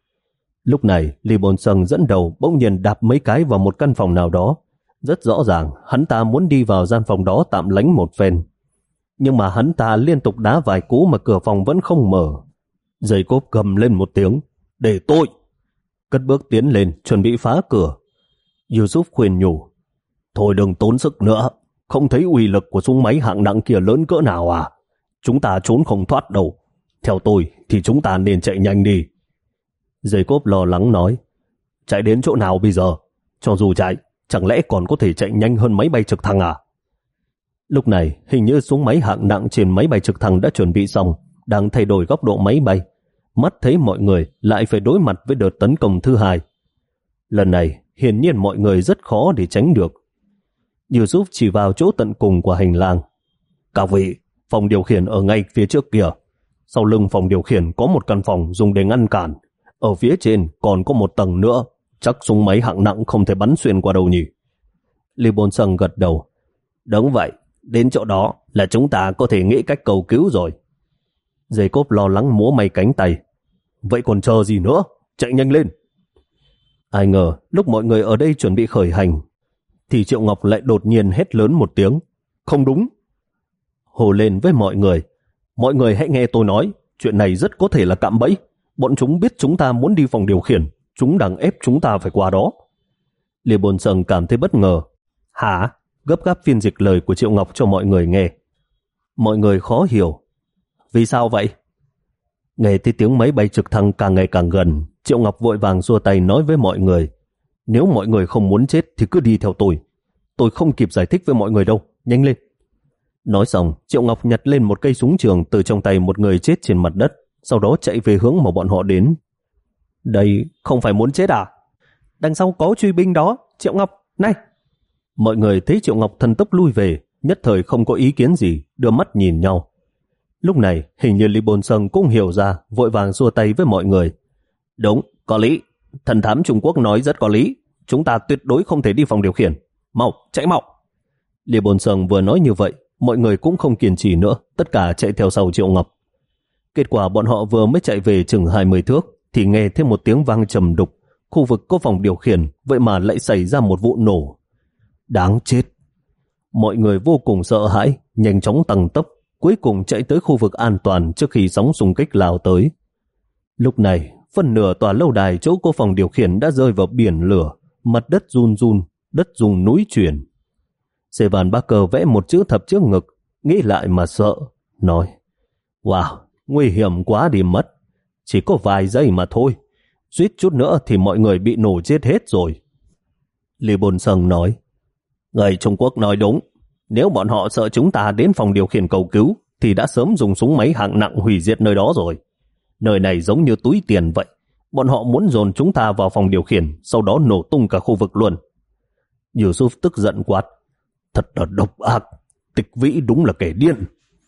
Lúc này, Lee Bonsung dẫn đầu bỗng nhiên đạp mấy cái vào một căn phòng nào đó. Rất rõ ràng, hắn ta muốn đi vào gian phòng đó tạm lánh một phen. Nhưng mà hắn ta liên tục đá vài cú mà cửa phòng vẫn không mở. Giày cốp gầm lên một tiếng. Để tôi! Cất bước tiến lên, chuẩn bị phá cửa. Yusuf khuyên nhủ. Thôi đừng tốn sức nữa. Không thấy uy lực của súng máy hạng nặng kia lớn cỡ nào à? Chúng ta trốn không thoát đâu. Theo tôi thì chúng ta nên chạy nhanh đi. Giày cốp lo lắng nói. Chạy đến chỗ nào bây giờ? Cho dù chạy, chẳng lẽ còn có thể chạy nhanh hơn máy bay trực thăng à? Lúc này, hình như súng máy hạng nặng trên máy bay trực thăng đã chuẩn bị xong, đang thay đổi góc độ máy bay. mắt thấy mọi người lại phải đối mặt với đợt tấn công thứ hai. Lần này, hiển nhiên mọi người rất khó để tránh được. Yusuf chỉ vào chỗ tận cùng của hành lang. Các vị, phòng điều khiển ở ngay phía trước kia. Sau lưng phòng điều khiển có một căn phòng dùng để ngăn cản. Ở phía trên còn có một tầng nữa. Chắc súng máy hạng nặng không thể bắn xuyên qua đâu nhỉ? Lee Bôn-sung gật đầu. Đúng vậy, đến chỗ đó là chúng ta có thể nghĩ cách cầu cứu rồi. Jacob lo lắng múa may cánh tay. Vậy còn chờ gì nữa? Chạy nhanh lên! Ai ngờ lúc mọi người ở đây chuẩn bị khởi hành thì Triệu Ngọc lại đột nhiên hét lớn một tiếng. Không đúng! Hồ lên với mọi người. Mọi người hãy nghe tôi nói, chuyện này rất có thể là cạm bẫy. Bọn chúng biết chúng ta muốn đi phòng điều khiển, chúng đang ép chúng ta phải qua đó. Lee Bôn-sung cảm thấy bất ngờ. Hả? Gấp gáp phiên dịch lời của Triệu Ngọc cho mọi người nghe. Mọi người khó hiểu. Vì sao vậy? Nghe thấy tiếng máy bay trực thăng càng ngày càng gần, Triệu Ngọc vội vàng xua tay nói với mọi người. Nếu mọi người không muốn chết thì cứ đi theo tôi. Tôi không kịp giải thích với mọi người đâu, nhanh lên. Nói xong, Triệu Ngọc nhặt lên một cây súng trường từ trong tay một người chết trên mặt đất, sau đó chạy về hướng mà bọn họ đến. Đây không phải muốn chết à? Đằng sau có truy binh đó, Triệu Ngọc, này! Mọi người thấy Triệu Ngọc thần tốc lui về, nhất thời không có ý kiến gì, đưa mắt nhìn nhau. Lúc này, hình như Lee Bôn-sung cũng hiểu ra, vội vàng xua tay với mọi người. Đúng, có lý. Thần thám Trung Quốc nói rất có lý. Chúng ta tuyệt đối không thể đi phòng điều khiển. Mau, chạy mau! Lee Bôn-sung vừa nói như vậy, mọi người cũng không kiên trì nữa, tất cả chạy theo sau Triệu Ngọc. Kết quả bọn họ vừa mới chạy về chừng hai mươi thước, thì nghe thêm một tiếng vang trầm đục. Khu vực có phòng điều khiển, vậy mà lại xảy ra một vụ nổ. Đáng chết! Mọi người vô cùng sợ hãi, nhanh chóng tăng tốc, cuối cùng chạy tới khu vực an toàn trước khi sóng xung kích lao tới. Lúc này, phần nửa tòa lâu đài chỗ có phòng điều khiển đã rơi vào biển lửa, mặt đất run run, đất rung núi chuyển. Sevan Barker vẽ một chữ thập trước ngực, nghĩ lại mà sợ, nói: Wow, nguy hiểm quá đi mất. Chỉ có vài giây mà thôi, suýt chút nữa thì mọi người bị nổ chết hết rồi. Lee Bôn-sung nói: Người Trung Quốc nói đúng, nếu bọn họ sợ chúng ta đến phòng điều khiển cầu cứu thì đã sớm dùng súng máy hạng nặng hủy diệt nơi đó rồi. Nơi này giống như túi tiền vậy, bọn họ muốn dồn chúng ta vào phòng điều khiển, sau đó nổ tung cả khu vực luôn. Yusuf tức giận quát: Thật là độc ác, Tịch Vĩ đúng là kẻ điên.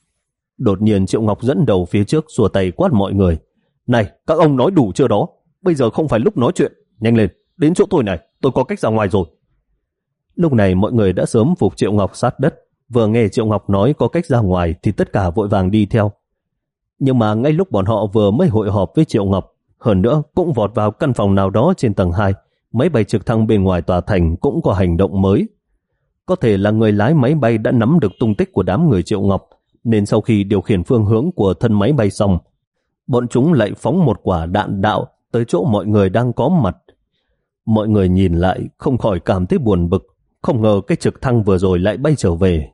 Đột nhiên Triệu Ngọc dẫn đầu phía trước xua tay quát mọi người: Này, các ông nói đủ chưa đó? Bây giờ không phải lúc nói chuyện, nhanh lên, đến chỗ tôi này, tôi có cách ra ngoài rồi. Lúc này mọi người đã sớm phục Triệu Ngọc sát đất, vừa nghe Triệu Ngọc nói có cách ra ngoài thì tất cả vội vàng đi theo. Nhưng mà ngay lúc bọn họ vừa mới hội họp với Triệu Ngọc, hơn nữa cũng vọt vào căn phòng nào đó trên tầng hai, máy bay trực thăng bên ngoài tòa thành cũng có hành động mới. Có thể là người lái máy bay đã nắm được tung tích của đám người Triệu Ngọc, nên sau khi điều khiển phương hướng của thân máy bay xong, bọn chúng lại phóng một quả đạn đạo tới chỗ mọi người đang có mặt. Mọi người nhìn lại không khỏi cảm thấy buồn bực, không ngờ cái trực thăng vừa rồi lại bay trở về.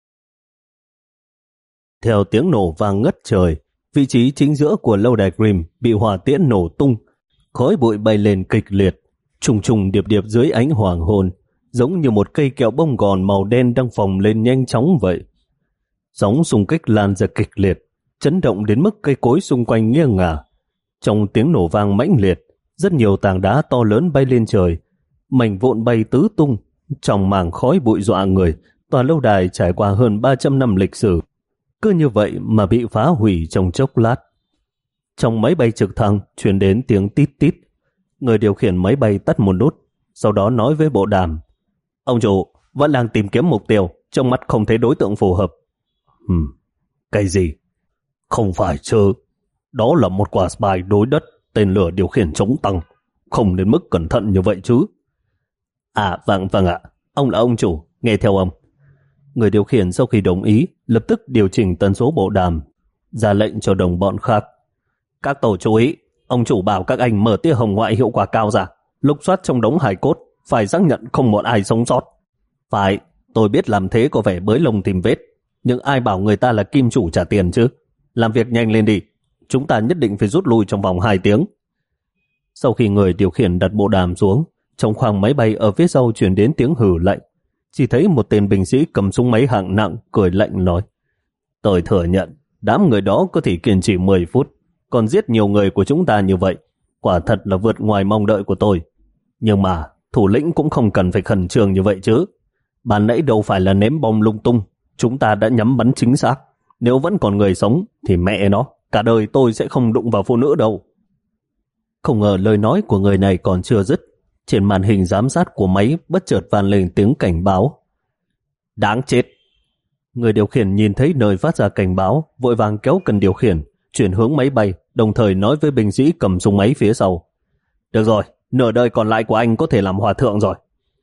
Theo tiếng nổ vang ngất trời, vị trí chính giữa của lâu đài Grimm bị hỏa tiễn nổ tung, khói bụi bay lên kịch liệt, trùng trùng điệp điệp dưới ánh hoàng hôn, giống như một cây kẹo bông gòn màu đen đang phồng lên nhanh chóng vậy. Sóng xung kích lan ra kịch liệt, chấn động đến mức cây cối xung quanh nghiêng ngả. Trong tiếng nổ vang mãnh liệt, rất nhiều tảng đá to lớn bay lên trời, mảnh vụn bay tứ tung. Trong mảng khói bụi dọa người, tòa lâu đài trải qua hơn ba trăm năm lịch sử, cứ như vậy mà bị phá hủy trong chốc lát. Trong máy bay trực thăng truyền đến tiếng tít tít. Người điều khiển máy bay tắt một nút, sau đó nói với bộ đàm: Ông chủ, vẫn đang tìm kiếm mục tiêu, trong mắt không thấy đối tượng phù hợp. Ừm, cái gì? Không phải chứ, đó là một quả spy đối đất, tên lửa điều khiển chống tăng, không đến mức cẩn thận như vậy chứ. À vâng vâng ạ, ông là ông chủ, nghe theo ông. Người điều khiển sau khi đồng ý, lập tức điều chỉnh tần số bộ đàm, ra lệnh cho đồng bọn khác. Các tổ chú ý, ông chủ bảo các anh mở tia hồng ngoại hiệu quả cao ra, lục soát trong đống hài cốt, phải xác nhận không một ai sống sót. Phải, tôi biết làm thế có vẻ bới lông tìm vết, nhưng ai bảo người ta là kim chủ trả tiền chứ. Làm việc nhanh lên đi, chúng ta nhất định phải rút lui trong vòng hai tiếng. Sau khi người điều khiển đặt bộ đàm xuống, trong khoang máy bay ở phía sau truyền đến tiếng hừ lạnh. Chỉ thấy một tên binh sĩ cầm súng máy hạng nặng cười lạnh nói: Tôi thừa nhận, đám người đó có thể kiên trì mười phút, còn giết nhiều người của chúng ta như vậy, quả thật là vượt ngoài mong đợi của tôi. Nhưng mà thủ lĩnh cũng không cần phải khẩn trương như vậy chứ. Ban nãy đâu phải là ném bom lung tung, chúng ta đã nhắm bắn chính xác. Nếu vẫn còn người sống thì mẹ nó, cả đời tôi sẽ không đụng vào phụ nữ đâu. Không ngờ lời nói của người này còn chưa dứt, trên màn hình giám sát của máy bất chợt vang lên tiếng cảnh báo. Đáng chết! Người điều khiển nhìn thấy nơi phát ra cảnh báo, vội vàng kéo cần điều khiển, chuyển hướng máy bay, đồng thời nói với binh sĩ cầm súng máy phía sau. Được rồi, nửa đời còn lại của anh có thể làm hòa thượng rồi.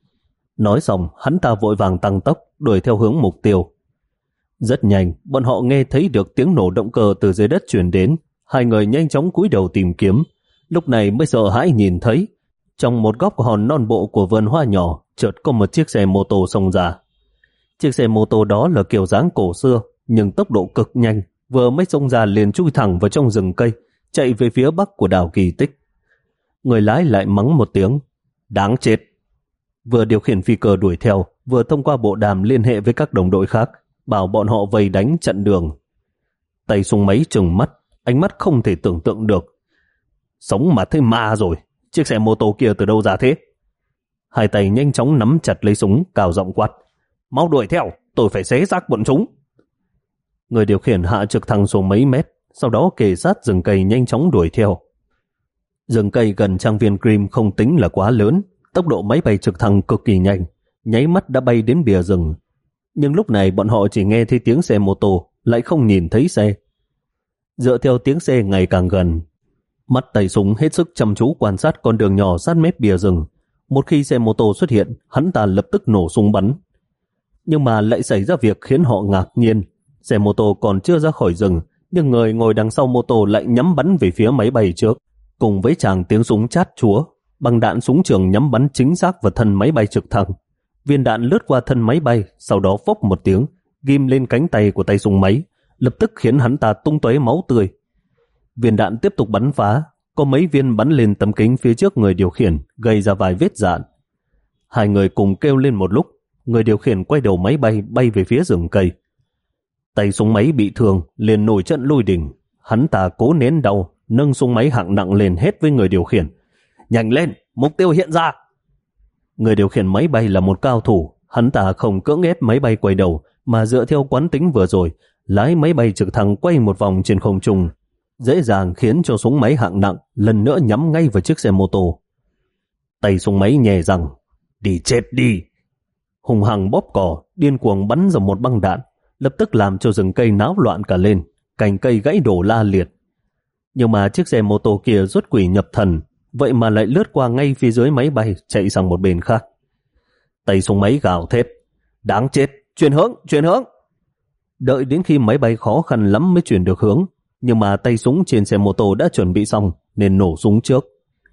Nói xong, hắn ta vội vàng tăng tốc, đuổi theo hướng mục tiêu. Rất nhanh, bọn họ nghe thấy được tiếng nổ động cơ từ dưới đất truyền đến. Hai người nhanh chóng cúi đầu tìm kiếm. Lúc này mới sợ hãi nhìn thấy, trong một góc hòn non bộ của vườn hoa nhỏ, chợt có một chiếc xe mô tô xông ra. Chiếc xe mô tô đó là kiểu dáng cổ xưa, nhưng tốc độ cực nhanh, vừa mới xông ra liền chui thẳng vào trong rừng cây, chạy về phía bắc của đảo Kỳ Tích. Người lái lại mắng một tiếng, đáng chết. Vừa điều khiển phi cơ đuổi theo, vừa thông qua bộ đàm liên hệ với các đồng đội khác, bảo bọn họ vây đánh chặn đường. Tay súng máy trừng mắt, ánh mắt không thể tưởng tượng được. Sống mà thấy ma rồi, chiếc xe mô tô kia từ đâu ra thế? Hai tay nhanh chóng nắm chặt lấy súng, cào giọng quát. Mau đuổi theo, tôi phải xé xác bọn chúng. Người điều khiển hạ trực thăng xuống mấy mét, sau đó kề sát rừng cây nhanh chóng đuổi theo. Rừng cây gần trang viên Grimm không tính là quá lớn, tốc độ máy bay trực thăng cực kỳ nhanh, nháy mắt đã bay đến bìa rừng. Nhưng lúc này bọn họ chỉ nghe thấy tiếng xe mô tô, lại không nhìn thấy xe. Dựa theo tiếng xe ngày càng gần, mắt tay súng hết sức chăm chú quan sát con đường nhỏ sát mép bìa rừng. Một khi xe mô tô xuất hiện, hắn ta lập tức nổ súng bắn. Nhưng mà lại xảy ra việc khiến họ ngạc nhiên. Xe mô tô còn chưa ra khỏi rừng, nhưng người ngồi đằng sau mô tô lại nhắm bắn về phía máy bay trước. Cùng với tràng tiếng súng chát chúa, băng đạn súng trường nhắm bắn chính xác vào thân máy bay trực thăng. Viên đạn lướt qua thân máy bay, sau đó phốc một tiếng, ghim lên cánh tay của tay súng máy, lập tức khiến hắn ta tung tóe máu tươi. Viên đạn tiếp tục bắn phá, có mấy viên bắn lên tấm kính phía trước người điều khiển, gây ra vài vết dạn. Hai người cùng kêu lên một lúc, người điều khiển quay đầu máy bay bay về phía rừng cây. Tay súng máy bị thương, liền nổi trận lôi đình. Hắn ta cố nén đau, nâng súng máy hạng nặng lên hét với người điều khiển. Nhanh lên, mục tiêu hiện ra. Người điều khiển máy bay là một cao thủ, hắn ta không cưỡng ép máy bay quay đầu, mà dựa theo quán tính vừa rồi, lái máy bay trực thăng quay một vòng trên không trung, dễ dàng khiến cho súng máy hạng nặng lần nữa nhắm ngay vào chiếc xe mô tô. Tay súng máy nhè rằng, đi chết đi. Hùng hằng bóp cò, điên cuồng bắn ra một băng đạn, lập tức làm cho rừng cây náo loạn cả lên, cành cây gãy đổ la liệt. Nhưng mà chiếc xe mô tô kia rốt quỷ nhập thần, vậy mà lại lướt qua ngay phía dưới máy bay, chạy sang một bên khác. Tay súng máy gào thét, đáng chết, chuyển hướng, chuyển hướng. Đợi đến khi máy bay khó khăn lắm mới chuyển được hướng, nhưng mà tay súng trên xe mô tô đã chuẩn bị xong nên nổ súng trước.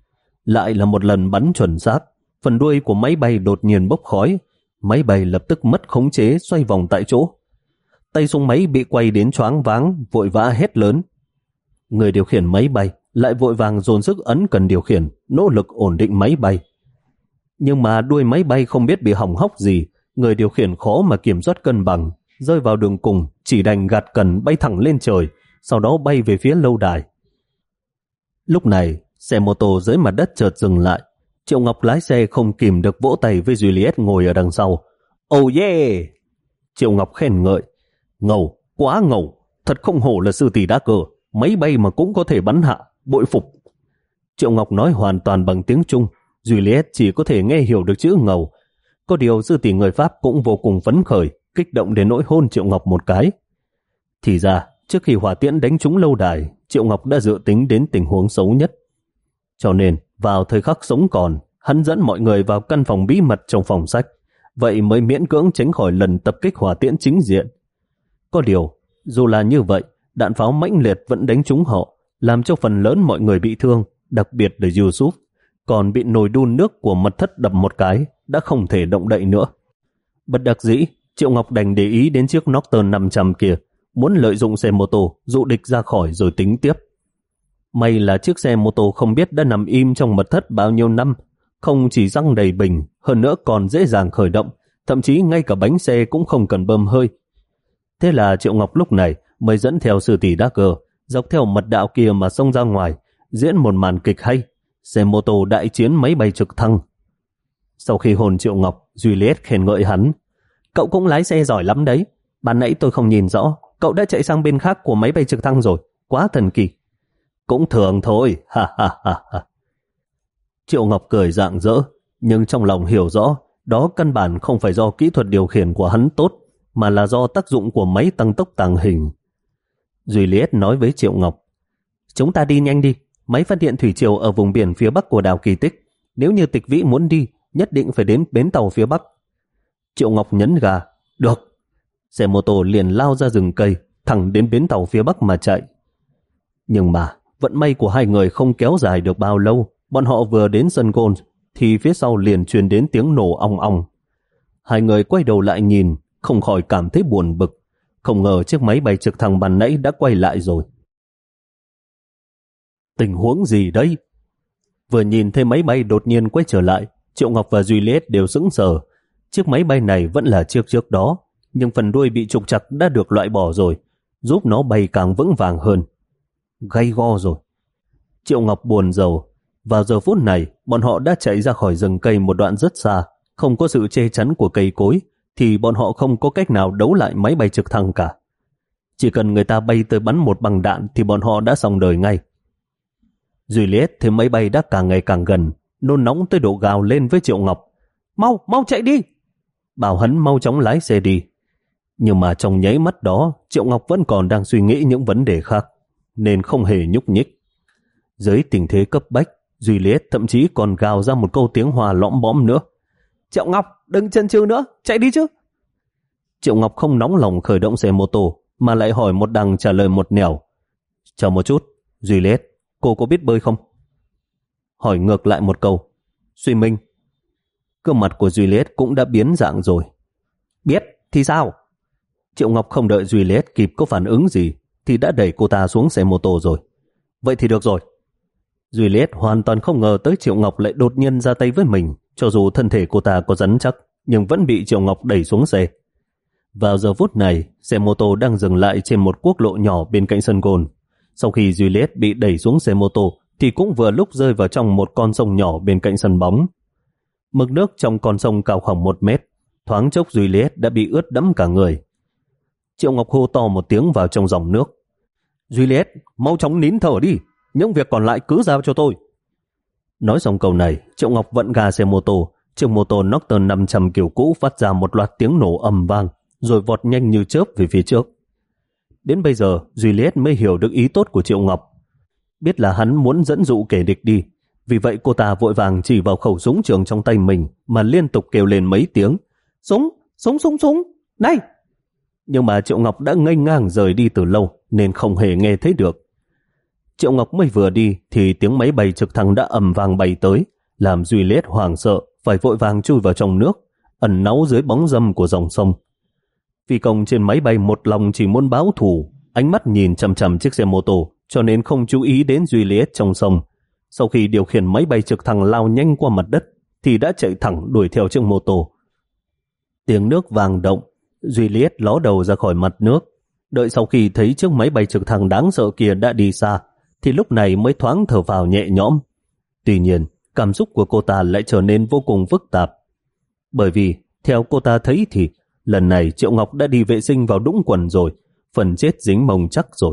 Lại là một lần bắn chuẩn xác, phần đuôi của máy bay đột nhiên bốc khói, máy bay lập tức mất khống chế xoay vòng tại chỗ. Tay súng máy bị quay đến choáng váng, vội vã hét lớn. Người điều khiển máy bay lại vội vàng dồn sức ấn cần điều khiển, nỗ lực ổn định máy bay. Nhưng mà đuôi máy bay không biết bị hỏng hóc gì, người điều khiển khó mà kiểm soát cân bằng, rơi vào đường cùng, chỉ đành gạt cần bay thẳng lên trời, sau đó bay về phía lâu đài. Lúc này, xe mô tô dưới mặt đất chợt dừng lại. Triệu Ngọc lái xe không kìm được vỗ tay với Juliet ngồi ở đằng sau. Oh yeah! Triệu Ngọc khen ngợi. Ngầu, quá ngầu, thật không hổ là sư tỷ đá cờ, máy bay mà cũng có thể bắn hạ, bội phục. Triệu Ngọc nói hoàn toàn bằng tiếng Trung, Juliet chỉ có thể nghe hiểu được chữ ngầu. Có điều sư tỷ người Pháp cũng vô cùng phấn khởi, kích động đến nỗi hôn Triệu Ngọc một cái. Thì ra, trước khi hỏa tiễn đánh trúng lâu đài, Triệu Ngọc đã dự tính đến tình huống xấu nhất. Cho nên, vào thời khắc sống còn, hắn dẫn mọi người vào căn phòng bí mật trong phòng sách, vậy mới miễn cưỡng tránh khỏi lần tập kích hỏa tiễn chính diện. Có điều, dù là như vậy, đạn pháo mãnh liệt vẫn đánh trúng họ, làm cho phần lớn mọi người bị thương, đặc biệt là Yusuf, còn bị nồi đun nước của mật thất đập một cái, đã không thể động đậy nữa. Bất đắc dĩ, Triệu Ngọc đành để ý đến chiếc Norton năm trăm kia, muốn lợi dụng xe mô tô dụ địch ra khỏi rồi tính tiếp. May là chiếc xe mô tô không biết đã nằm im trong mật thất bao nhiêu năm, không chỉ răng đầy bình, hơn nữa còn dễ dàng khởi động, thậm chí ngay cả bánh xe cũng không cần bơm hơi. Thế là Triệu Ngọc lúc này mới dẫn theo sư tỷ Đắc Cơ, dọc theo mật đạo kia mà xông ra ngoài, diễn một màn kịch hay, xe mô tô đại chiến máy bay trực thăng. Sau khi hôn Triệu Ngọc, Juliet khen ngợi hắn. Cậu cũng lái xe giỏi lắm đấy. Ban nãy tôi không nhìn rõ, cậu đã chạy sang bên khác của máy bay trực thăng rồi. Quá thần kỳ. Cũng thường thôi, ha ha ha ha. Triệu Ngọc cười rạng rỡ, nhưng trong lòng hiểu rõ, đó căn bản không phải do kỹ thuật điều khiển của hắn tốt, mà là do tác dụng của máy tăng tốc tàng hình. Juliet nói với Triệu Ngọc, chúng ta đi nhanh đi, máy phát điện thủy triều ở vùng biển phía bắc của đảo Kỳ Tích. Nếu như Tịch Vĩ muốn đi, nhất định phải đến bến tàu phía bắc. Triệu Ngọc nhấn ga, được. Xe mô tô liền lao ra rừng cây, thẳng đến bến tàu phía bắc mà chạy. Nhưng mà, vận may của hai người không kéo dài được bao lâu. Bọn họ vừa đến sân golf, thì phía sau liền truyền đến tiếng nổ ong ong. Hai người quay đầu lại nhìn, không khỏi cảm thấy buồn bực. Không ngờ chiếc máy bay trực thăng ban nãy đã quay lại rồi. Tình huống gì đây? Vừa nhìn thấy máy bay đột nhiên quay trở lại, Triệu Ngọc và Juliet đều sững sờ. Chiếc máy bay này vẫn là chiếc trước đó, nhưng phần đuôi bị trục trặc đã được loại bỏ rồi, giúp nó bay càng vững vàng hơn. Gay go rồi. Triệu Ngọc buồn rầu. Vào giờ phút này, bọn họ đã chạy ra khỏi rừng cây một đoạn rất xa, không có sự che chắn của cây cối, thì bọn họ không có cách nào đấu lại máy bay trực thăng cả. Chỉ cần người ta bay tới bắn một bằng đạn thì bọn họ đã xong đời ngay. Juliet thấy máy bay đã càng ngày càng gần, nôn nóng tới độ gào lên với Triệu Ngọc. Mau, mau chạy đi! Bảo hắn mau chóng lái xe đi. Nhưng mà trong nháy mắt đó, Triệu Ngọc vẫn còn đang suy nghĩ những vấn đề khác, nên không hề nhúc nhích. Dưới tình thế cấp bách, Juliet thậm chí còn gào ra một câu tiếng Hoa lõm bõm nữa. Triệu Ngọc, đừng chần chừ nữa, chạy đi chứ! Triệu Ngọc không nóng lòng khởi động xe mô tô, mà lại hỏi một đằng trả lời một nẻo. Chờ một chút, Juliet, cô có biết bơi không? Hỏi ngược lại một câu. Swimming. Gương mặt của Juliet cũng đã biến dạng rồi. Biết, thì sao? Triệu Ngọc không đợi Juliet kịp có phản ứng gì, thì đã đẩy cô ta xuống xe mô tô rồi. Vậy thì được rồi. Juliet hoàn toàn không ngờ tới Triệu Ngọc lại đột nhiên ra tay với mình, cho dù thân thể cô ta có rắn chắc, nhưng vẫn bị Triệu Ngọc đẩy xuống xe. Vào giờ phút này, xe mô tô đang dừng lại trên một quốc lộ nhỏ bên cạnh sân golf. Sau khi Juliet bị đẩy xuống xe mô tô, thì cũng vừa lúc rơi vào trong một con sông nhỏ bên cạnh sân bóng. Mực nước trong con sông cao khoảng một mét, thoáng chốc Juliet đã bị ướt đẫm cả người. Triệu Ngọc hô to một tiếng vào trong dòng nước. Juliet, mau chóng nín thở đi, những việc còn lại cứ giao cho tôi. Nói xong câu này, Triệu Ngọc vận ga xe mô tô, chiếc mô tô Norton năm trăm kiểu cũ phát ra một loạt tiếng nổ ầm vang, rồi vọt nhanh như chớp về phía trước. Đến bây giờ, Juliet mới hiểu được ý tốt của Triệu Ngọc. Biết là hắn muốn dẫn dụ kẻ địch đi, vì vậy cô ta vội vàng chỉ vào khẩu súng trường trong tay mình mà liên tục kêu lên mấy tiếng. Súng, súng, súng, súng, này! Nhưng mà Triệu Ngọc đã ngây ngang rời đi từ lâu nên không hề nghe thấy được. Triệu Ngọc mới vừa đi thì tiếng máy bay trực thăng đã ầm vang bay tới, làm Juliet hoảng sợ, phải vội vàng chui vào trong nước, ẩn náu dưới bóng râm của dòng sông. Phi công trên máy bay một lòng chỉ muốn báo thù, ánh mắt nhìn chằm chằm chiếc xe mô tô, cho nên không chú ý đến Juliet trong sông. Sau khi điều khiển máy bay trực thăng lao nhanh qua mặt đất, thì đã chạy thẳng đuổi theo chiếc mô tô. Tiếng nước vang động, Juliet ló đầu ra khỏi mặt nước. Đợi sau khi thấy chiếc máy bay trực thăng đáng sợ kia đã đi xa, thì lúc này mới thoáng thở vào nhẹ nhõm. Tuy nhiên, cảm xúc của cô ta lại trở nên vô cùng phức tạp. Bởi vì, theo cô ta thấy thì, lần này Triệu Ngọc đã đi vệ sinh vào đũng quần rồi, phần chết dính mông chắc rồi.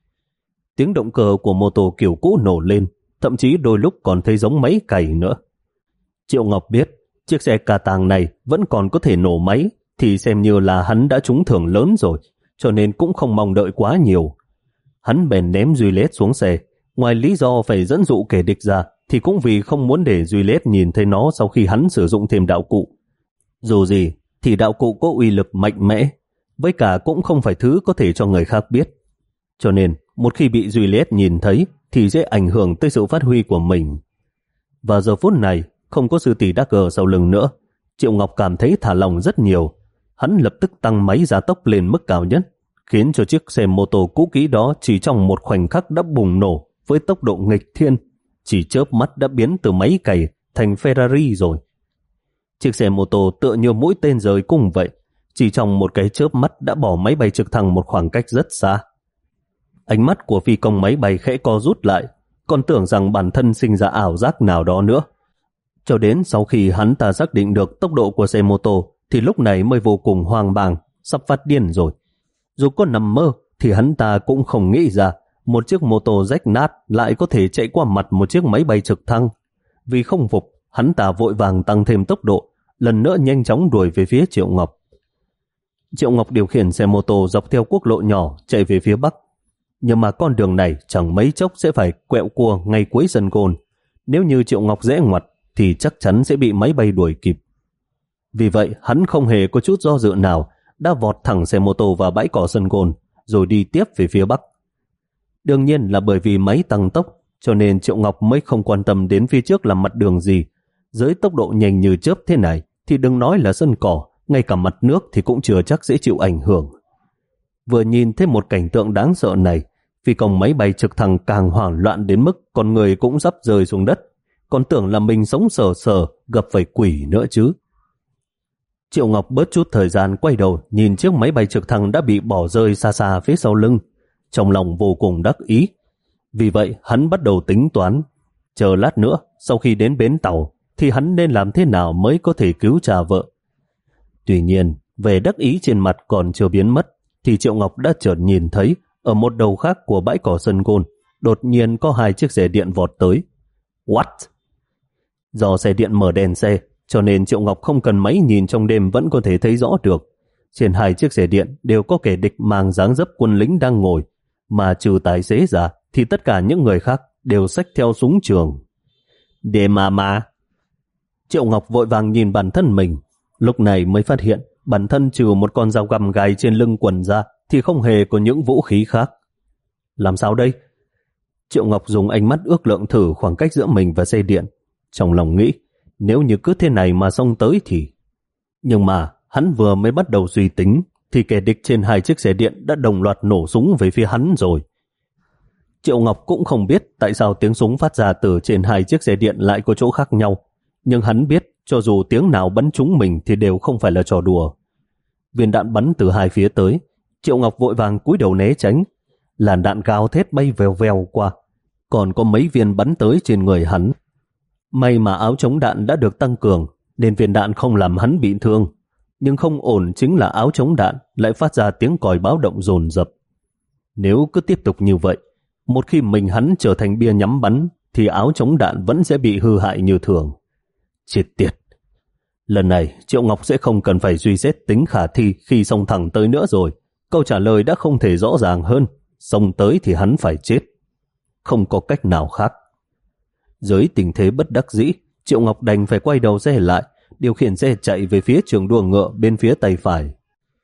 Tiếng động cơ của mô tô kiểu cũ nổ lên, thậm chí đôi lúc còn thấy giống máy cày nữa. Triệu Ngọc biết, chiếc xe cà tàng này vẫn còn có thể nổ máy, thì xem như là hắn đã trúng thưởng lớn rồi, cho nên cũng không mong đợi quá nhiều. Hắn bèn ném Juliet xuống xe, ngoài lý do phải dẫn dụ kẻ địch ra, thì cũng vì không muốn để Juliet nhìn thấy nó sau khi hắn sử dụng thêm đạo cụ. Dù gì, thì đạo cụ có uy lực mạnh mẽ, với cả cũng không phải thứ có thể cho người khác biết. Cho nên, một khi bị Juliet nhìn thấy, thì sẽ ảnh hưởng tới sự phát huy của mình. Vào giờ phút này, không có sư tỷ Dagger sau lưng nữa, Triệu Ngọc cảm thấy thả lòng rất nhiều. Hắn lập tức tăng máy gia tốc lên mức cao nhất, khiến cho chiếc xe mô tô cũ kỹ đó chỉ trong một khoảnh khắc đã bùng nổ với tốc độ nghịch thiên, chỉ chớp mắt đã biến từ máy cày thành Ferrari rồi. Chiếc xe mô tô tựa như mũi tên rời cung vậy, chỉ trong một cái chớp mắt đã bỏ máy bay trực thăng một khoảng cách rất xa. Ánh mắt của phi công máy bay khẽ co rút lại, còn tưởng rằng bản thân sinh ra ảo giác nào đó nữa. Cho đến sau khi hắn ta xác định được tốc độ của xe mô tô thì lúc này mới vô cùng hoang mang, sắp phát điên rồi. Dù có nằm mơ thì hắn ta cũng không nghĩ ra một chiếc mô tô rách nát lại có thể chạy qua mặt một chiếc máy bay trực thăng. Vì không phục, hắn ta vội vàng tăng thêm tốc độ, lần nữa nhanh chóng đuổi về phía Triệu Ngọc. Triệu Ngọc điều khiển xe mô tô dọc theo quốc lộ nhỏ chạy về phía bắc. Nhưng mà con đường này chẳng mấy chốc sẽ phải quẹo cua ngay cuối sân golf. Nếu như Triệu Ngọc rẽ ngoặt thì chắc chắn sẽ bị máy bay đuổi kịp. Vì vậy hắn không hề có chút do dự nào, đã vọt thẳng xe mô tô vào bãi cỏ sân golf rồi đi tiếp về phía bắc. Đương nhiên là bởi vì máy tăng tốc cho nên Triệu Ngọc mới không quan tâm đến phía trước là mặt đường gì. Với tốc độ nhanh như chớp thế này thì đừng nói là sân cỏ, ngay cả mặt nước thì cũng chưa chắc sẽ chịu ảnh hưởng. Vừa nhìn thấy một cảnh tượng đáng sợ này, phi công máy bay trực thăng càng hoảng loạn đến mức con người cũng sắp rơi xuống đất, còn tưởng là mình sống sờ sờ gặp phải quỷ nữa chứ. Triệu Ngọc bớt chút thời gian quay đầu nhìn chiếc máy bay trực thăng đã bị bỏ rơi xa xa phía sau lưng, trong lòng vô cùng đắc ý. Vì vậy hắn bắt đầu tính toán, chờ lát nữa sau khi đến bến tàu thì hắn nên làm thế nào mới có thể cứu cha vợ. Tuy nhiên, vẻ đắc ý trên mặt còn chưa biến mất thì Triệu Ngọc đã chợt nhìn thấy ở một đầu khác của bãi cỏ sân golf đột nhiên có hai chiếc xe điện vọt tới. What? Do xe điện mở đèn xe cho nên Triệu Ngọc không cần máy nhìn trong đêm vẫn có thể thấy rõ được. Trên hai chiếc xe điện đều có kẻ địch mang dáng dấp quân lính đang ngồi, mà trừ tài xế ra thì tất cả những người khác đều xách theo súng trường. Để mà mà. Triệu Ngọc vội vàng nhìn bản thân mình, lúc này mới phát hiện bản thân trừ một con dao găm gai trên lưng quần ra thì không hề có những vũ khí khác. Làm sao đây? Triệu Ngọc dùng ánh mắt ước lượng thử khoảng cách giữa mình và xe điện, trong lòng nghĩ nếu như cứ thế này mà xông tới thì... Nhưng mà hắn vừa mới bắt đầu suy tính thì kẻ địch trên hai chiếc xe điện đã đồng loạt nổ súng về phía hắn rồi. Triệu Ngọc cũng không biết tại sao tiếng súng phát ra từ trên hai chiếc xe điện lại có chỗ khác nhau, nhưng hắn biết cho dù tiếng nào bắn trúng mình thì đều không phải là trò đùa. Viên đạn bắn từ hai phía tới, Triệu Ngọc vội vàng cúi đầu né tránh. Làn đạn gào thét bay vèo vèo qua, còn có mấy viên bắn tới trên người hắn. May mà áo chống đạn đã được tăng cường nên viên đạn không làm hắn bị thương, nhưng không ổn chính là áo chống đạn lại phát ra tiếng còi báo động dồn dập. Nếu cứ tiếp tục như vậy, một khi mình hắn trở thành bia nhắm bắn thì áo chống đạn vẫn sẽ bị hư hại như thường. Chết tiệt! Lần này Triệu Ngọc sẽ không cần phải suy xét tính khả thi khi xông thẳng tới nữa rồi. Câu trả lời đã không thể rõ ràng hơn. Xông tới thì hắn phải chết. Không có cách nào khác. Dưới tình thế bất đắc dĩ, Triệu Ngọc đành phải quay đầu xe lại, điều khiển xe chạy về phía trường đua ngựa bên phía tay phải.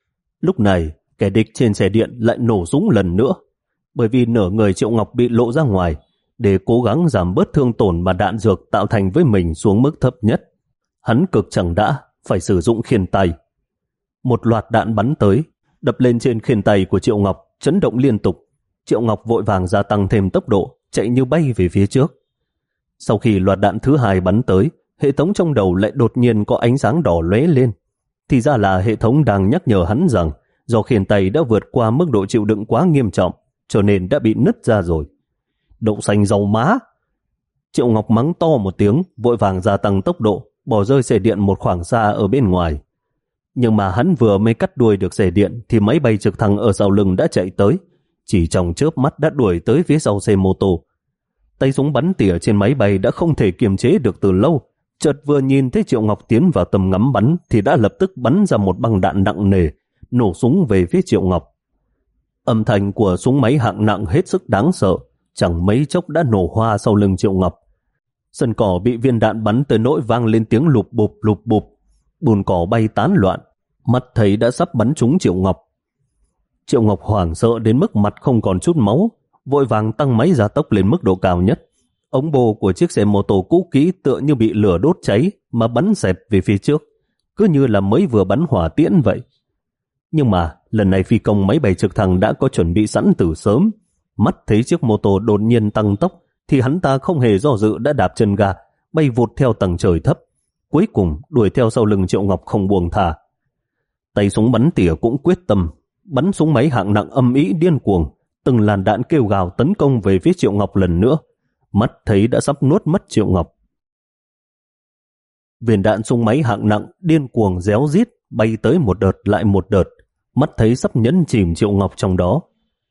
Lúc này, kẻ địch trên xe điện lại nổ súng lần nữa, bởi vì nửa người Triệu Ngọc bị lộ ra ngoài. Để cố gắng giảm bớt thương tổn mà đạn dược tạo thành với mình xuống mức thấp nhất, hắn cực chẳng đã phải sử dụng khiên tay. Một loạt đạn bắn tới, đập lên trên khiên tay của Triệu Ngọc, chấn động liên tục. Triệu Ngọc vội vàng gia tăng thêm tốc độ, chạy như bay về phía trước. Sau khi loạt đạn thứ hai bắn tới, hệ thống trong đầu lại đột nhiên có ánh sáng đỏ lóe lên. Thì ra là hệ thống đang nhắc nhở hắn rằng do khiên tay đã vượt qua mức độ chịu đựng quá nghiêm trọng, cho nên đã bị nứt ra rồi. Đậu xanh dầu má! Triệu Ngọc mắng to một tiếng, vội vàng gia tăng tốc độ, bỏ rơi xe điện một khoảng xa ở bên ngoài. Nhưng mà hắn vừa mới cắt đuôi được xe điện thì máy bay trực thăng ở sau lưng đã chạy tới, chỉ trong chớp mắt đã đuổi tới phía sau xe mô tô. Tay súng bắn tỉa trên máy bay đã không thể kiềm chế được từ lâu, chợt vừa nhìn thấy Triệu Ngọc tiến vào tầm ngắm bắn thì đã lập tức bắn ra một băng đạn nặng nề, nổ súng về phía Triệu Ngọc. Âm thanh của súng máy hạng nặng hết sức đáng sợ, chẳng mấy chốc đã nổ hoa sau lưng Triệu Ngọc. Sân cỏ bị viên đạn bắn tới nỗi vang lên tiếng lụp bụp lụp bụp, bùn cỏ bay tán loạn, mắt thấy đã sắp bắn trúng Triệu Ngọc. Triệu Ngọc hoảng sợ đến mức mặt không còn chút máu, vội vàng tăng máy gia tốc lên mức độ cao nhất. Ống bô của chiếc xe mô tô cũ kỹ tựa như bị lửa đốt cháy mà bắn xẹp về phía trước, cứ như là mới vừa bắn hỏa tiễn vậy. Nhưng mà lần này phi công máy bay trực thăng đã có chuẩn bị sẵn từ sớm. Mắt thấy chiếc mô tô đột nhiên tăng tốc thì hắn ta không hề do dự đã đạp chân ga, bay vụt theo tầng trời thấp, cuối cùng đuổi theo sau lưng Triệu Ngọc không buông thả. Tay súng bắn tỉa cũng quyết tâm, bắn súng máy hạng nặng âm ý điên cuồng, từng làn đạn kêu gào tấn công về phía Triệu Ngọc lần nữa, mắt thấy đã sắp nuốt mất Triệu Ngọc. Viên đạn súng máy hạng nặng điên cuồng réo rít bay tới một đợt lại một đợt, mắt thấy sắp nhấn chìm Triệu Ngọc trong đó.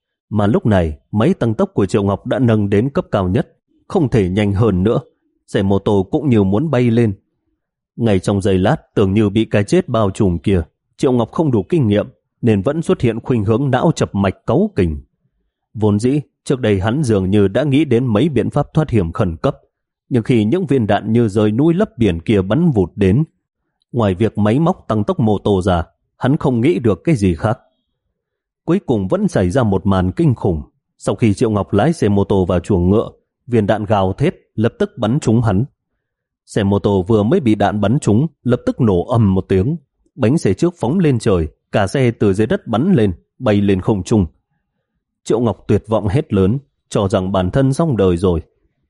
Mà lúc này, máy tăng tốc của Triệu Ngọc đã nâng đến cấp cao nhất, không thể nhanh hơn nữa. Xe mô tô cũng như muốn bay lên. Ngay trong giây lát, tưởng như bị cái chết bao trùm kia, Triệu Ngọc không đủ kinh nghiệm nên vẫn xuất hiện khuynh hướng não chập mạch cáu kình. Vốn dĩ, trước đây hắn dường như đã nghĩ đến mấy biện pháp thoát hiểm khẩn cấp, nhưng khi những viên đạn như rơi núi lấp biển kia bắn vụt đến, ngoài việc máy móc tăng tốc mô tô ra, hắn không nghĩ được cái gì khác. Cuối cùng vẫn xảy ra một màn kinh khủng. Sau khi Triệu Ngọc lái xe mô tô vào chuồng ngựa, viên đạn gào thét lập tức bắn trúng hắn. Xe mô tô vừa mới bị đạn bắn trúng, lập tức nổ ầm một tiếng, bánh xe trước phóng lên trời, cả xe từ dưới đất bắn lên, bay lên không trung. Triệu Ngọc tuyệt vọng hét lớn, cho rằng bản thân xong đời rồi.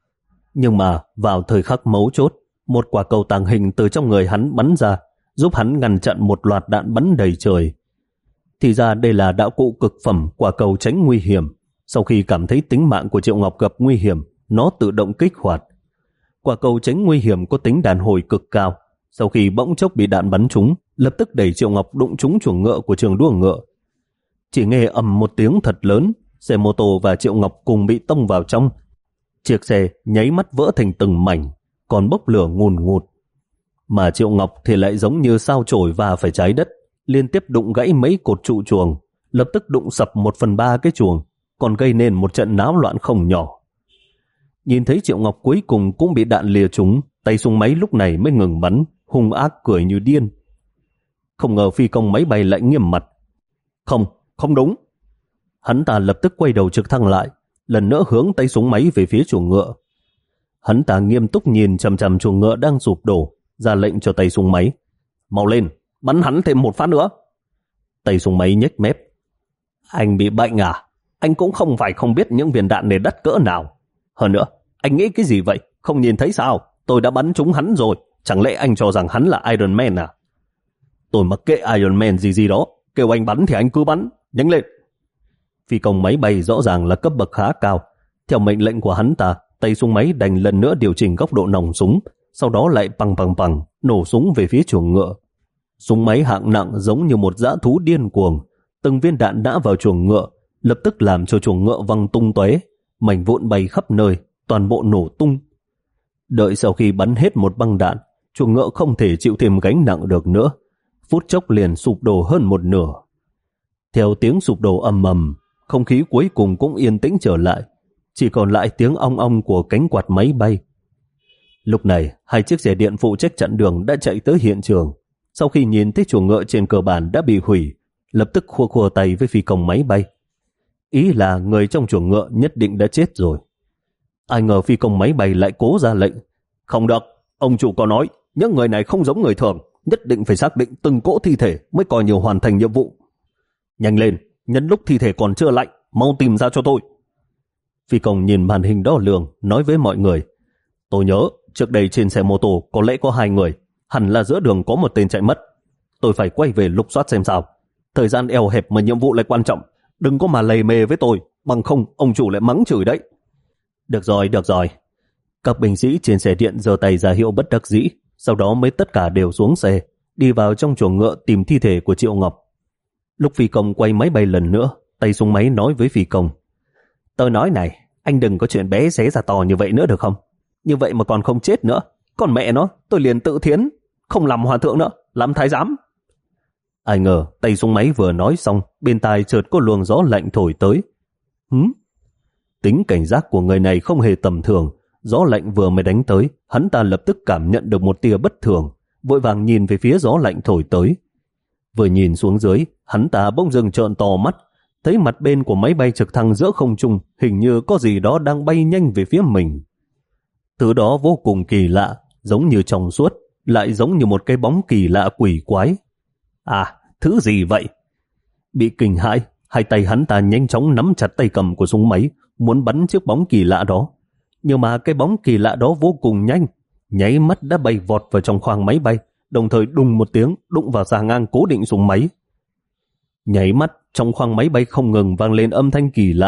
Nhưng mà vào thời khắc mấu chốt, một quả cầu tàng hình từ trong người hắn bắn ra, giúp hắn ngăn chặn một loạt đạn bắn đầy trời. Thì ra đây là đạo cụ cực phẩm quả cầu tránh nguy hiểm. Sau khi cảm thấy tính mạng của Triệu Ngọc gặp nguy hiểm, nó tự động kích hoạt. Quả cầu tránh nguy hiểm có tính đàn hồi cực cao. Sau khi bỗng chốc bị đạn bắn trúng, lập tức đẩy Triệu Ngọc đụng trúng chuồng ngựa của trường đua ngựa. Chỉ nghe ầm một tiếng thật lớn, xe mô tô và Triệu Ngọc cùng bị tông vào trong. Chiếc xe nháy mắt vỡ thành từng mảnh, còn bốc lửa ngùn ngụt. Mà Triệu Ngọc thì lại giống như sao chổi va phải trái đất, liên tiếp đụng gãy mấy cột trụ chuồng, lập tức đụng sập một phần ba cái chuồng, còn gây nên một trận náo loạn không nhỏ. Nhìn thấy Triệu Ngọc cuối cùng cũng bị đạn lìa trúng, tay súng máy lúc này mới ngừng bắn, hung ác cười như điên. Không ngờ phi công máy bay lại nghiêm mặt. Không, không đúng. Hắn ta lập tức quay đầu trực thăng lại, lần nữa hướng tay súng máy về phía chuồng ngựa. Hắn ta nghiêm túc nhìn chằm chằm chuồng ngựa đang sụp đổ, ra lệnh cho tay súng máy. Mau lên, bắn hắn thêm một phát nữa. Tay súng máy nhếch mép. Anh bị bệnh à? Anh cũng không phải không biết những viên đạn này đắt cỡ nào. Hơn nữa, anh nghĩ cái gì vậy? Không nhìn thấy sao? Tôi đã bắn trúng hắn rồi. Chẳng lẽ anh cho rằng hắn là Iron Man à? Tôi mặc kệ Iron Man gì gì đó. Kêu anh bắn thì anh cứ bắn. Nhanh lên. Phi công máy bay rõ ràng là cấp bậc khá cao. Theo mệnh lệnh của hắn ta, tay súng máy đành lần nữa điều chỉnh góc độ nòng súng, sau đó lại bằng bằng bằng nổ súng về phía chuồng ngựa. Súng máy hạng nặng giống như một dã thú điên cuồng, từng viên đạn đã vào chuồng ngựa, lập tức làm cho chuồng ngựa văng tung tóe, mảnh vụn bay khắp nơi, toàn bộ nổ tung. Đợi sau khi bắn hết một băng đạn, chuồng ngựa không thể chịu thêm gánh nặng được nữa, phút chốc liền sụp đổ hơn một nửa. Theo tiếng sụp đổ ầm ầm, không khí cuối cùng cũng yên tĩnh trở lại, chỉ còn lại tiếng ong ong của cánh quạt máy bay. Lúc này, hai chiếc xe điện phụ trách chặn đường đã chạy tới hiện trường. Sau khi nhìn thấy chuồng ngựa trên cơ bản đã bị hủy, lập tức khua khua tay với phi công máy bay. Ý là người trong chuồng ngựa nhất định đã chết rồi. Ai ngờ phi công máy bay lại cố ra lệnh. Không được, ông chủ có nói, những người này không giống người thường, nhất định phải xác định từng cỗ thi thể mới coi như hoàn thành nhiệm vụ. Nhanh lên, nhân lúc thi thể còn chưa lạnh, mau tìm ra cho tôi. Phi công nhìn màn hình đo lường, nói với mọi người. Tôi nhớ, trước đây trên xe mô tô có lẽ có hai người, hẳn là giữa đường có một tên chạy mất. Tôi phải quay về lục soát xem sao. Thời gian eo hẹp mà nhiệm vụ lại quan trọng, đừng có mà lầy mề với tôi, bằng không ông chủ lại mắng chửi đấy. Được rồi, được rồi. Các binh sĩ trên xe điện giơ tay ra hiệu bất đắc dĩ, sau đó mới tất cả đều xuống xe, đi vào trong chuồng ngựa tìm thi thể của Triệu Ngọc. Lúc phi công quay máy bay lần nữa, tay súng máy nói với phi công. Tôi nói này, anh đừng có chuyện bé xé ra to như vậy nữa được không? Như vậy mà còn không chết nữa. Còn mẹ nó, tôi liền tự thiến, không làm hòa thượng nữa, làm thái giám. Ai ngờ, tay súng máy vừa nói xong, bên tai chợt có luồng gió lạnh thổi tới. Hứ? Tính cảnh giác của người này không hề tầm thường. Gió lạnh vừa mới đánh tới, hắn ta lập tức cảm nhận được một tia bất thường, vội vàng nhìn về phía gió lạnh thổi tới. Vừa nhìn xuống dưới, hắn ta bỗng dưng trợn to mắt, thấy mặt bên của máy bay trực thăng giữa không trung hình như có gì đó đang bay nhanh về phía mình. Thứ đó vô cùng kỳ lạ, giống như trong suốt, lại giống như một cái bóng kỳ lạ quỷ quái. À, thứ gì vậy? Bị kinh hãi, hai tay hắn ta nhanh chóng nắm chặt tay cầm của súng máy, muốn bắn chiếc bóng kỳ lạ đó. Nhưng mà cái bóng kỳ lạ đó vô cùng nhanh, nháy mắt đã bay vọt vào trong khoang máy bay, đồng thời đùng một tiếng đụng vào xà ngang cố định súng máy. Nháy mắt, trong khoang máy bay không ngừng vang lên âm thanh kỳ lạ,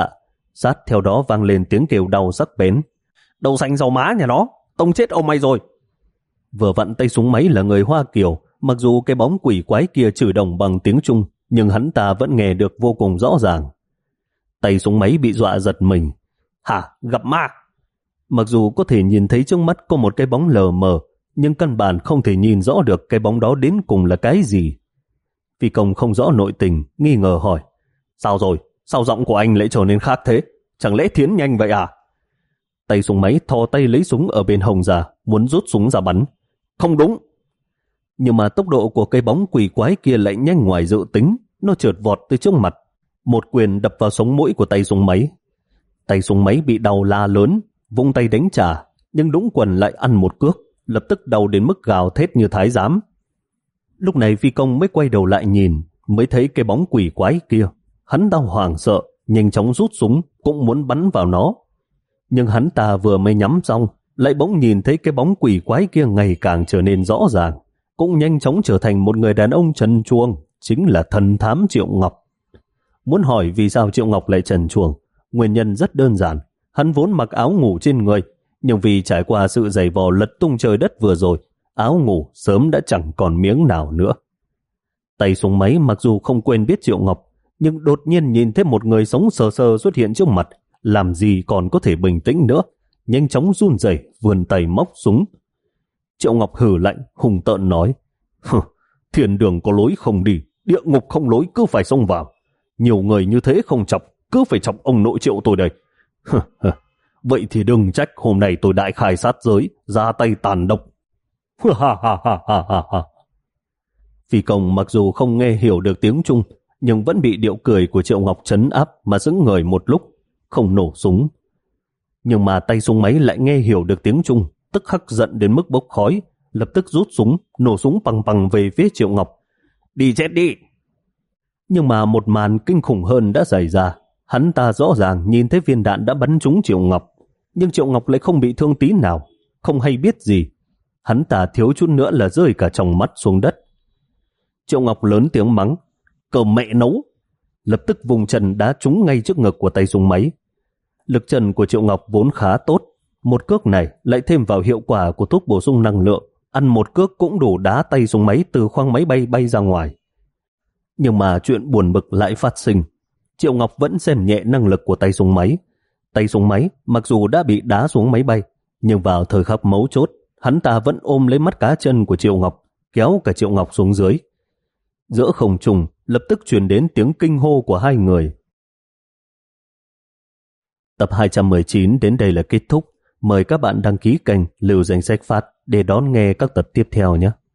Sát theo đó vang lên tiếng kêu đau sắc bén. Đầu xanh rau má nhà nó, tông chết ông mày rồi. Vừa vặn tay súng máy là người Hoa Kiều, mặc dù cái bóng quỷ quái kia chửi đồng bằng tiếng Trung, nhưng hắn ta vẫn nghe được vô cùng rõ ràng. Tay súng máy bị dọa giật mình. Hả, gặp ma? Mặc dù có thể nhìn thấy trước mắt có một cái bóng lờ mờ, nhưng căn bản không thể nhìn rõ được cái bóng đó đến cùng là cái gì. Phi công không rõ nội tình, nghi ngờ hỏi. Sao rồi? Sao giọng của anh lại trở nên khác thế? Chẳng lẽ thiến nhanh vậy à? Tay súng máy thò tay lấy súng ở bên hông ra, muốn rút súng ra bắn. Không đúng. Nhưng mà tốc độ của cây bóng quỷ quái kia lại nhanh ngoài dự tính, nó trượt vọt tới trước mặt. Một quyền đập vào sống mũi của tay súng máy. Tay súng máy bị đau la lớn, vung tay đánh trả, nhưng đúng quần lại ăn một cước, lập tức đau đến mức gào thét như thái giám. Lúc này phi công mới quay đầu lại nhìn, mới thấy cái bóng quỷ quái kia. Hắn đau hoảng sợ, nhanh chóng rút súng, cũng muốn bắn vào nó. Nhưng hắn ta vừa mới nhắm xong, lại bỗng nhìn thấy cái bóng quỷ quái kia ngày càng trở nên rõ ràng, cũng nhanh chóng trở thành một người đàn ông trần truồng, chính là thần thám Triệu Ngọc. Muốn hỏi vì sao Triệu Ngọc lại trần truồng, nguyên nhân rất đơn giản. Hắn vốn mặc áo ngủ trên người, nhưng vì trải qua sự giày vò lật tung trời đất vừa rồi, áo ngủ sớm đã chẳng còn miếng nào nữa. Tay súng máy mặc dù không quên biết Triệu Ngọc, nhưng đột nhiên nhìn thấy một người sống sờ sờ xuất hiện trước mặt, làm gì còn có thể bình tĩnh nữa, nhanh chóng run rẩy vươn tay móc súng. Triệu Ngọc hừ lạnh, hùng tợn nói, thiên đường có lối không đi, địa ngục không lối cứ phải xông vào. Nhiều người như thế không chọc, cứ phải chọc ông nội Triệu tôi đây. Vậy thì đừng trách hôm nay tôi đại khai sát giới, ra tay tàn độc. Phi công mặc dù không nghe hiểu được tiếng Trung, nhưng vẫn bị điệu cười của Triệu Ngọc trấn áp mà sững người một lúc, không nổ súng. Nhưng mà tay súng máy lại nghe hiểu được tiếng Trung, tức khắc giận đến mức bốc khói, lập tức rút súng, nổ súng bằng bằng về phía Triệu Ngọc. Đi chết đi! Nhưng mà một màn kinh khủng hơn đã xảy ra. Hắn ta rõ ràng nhìn thấy viên đạn đã bắn trúng Triệu Ngọc, nhưng Triệu Ngọc lại không bị thương tí nào, không hay biết gì. Hắn ta thiếu chút nữa là rơi cả tròng mắt xuống đất. Triệu Ngọc lớn tiếng mắng, cờ mẹ nấu, lập tức vùng chân đá trúng ngay trước ngực của tay súng máy. Lực trần của Triệu Ngọc vốn khá tốt, một cước này lại thêm vào hiệu quả của thuốc bổ sung năng lượng, ăn một cước cũng đủ đá tay súng máy từ khoang máy bay bay ra ngoài. Nhưng mà chuyện buồn bực lại phát sinh. Triệu Ngọc vẫn xem nhẹ năng lực của tay súng máy. Tay súng máy mặc dù đã bị đá xuống máy bay, nhưng vào thời khắc mấu chốt, hắn ta vẫn ôm lấy mắt cá chân của Triệu Ngọc, kéo cả Triệu Ngọc xuống dưới. Giữa không trung lập tức truyền đến tiếng kinh hô của hai người. Tập hai trăm mười chín đến đây là kết thúc. Mời các bạn đăng ký kênh Lưu Danh Sách Phát để đón nghe các tập tiếp theo nhé.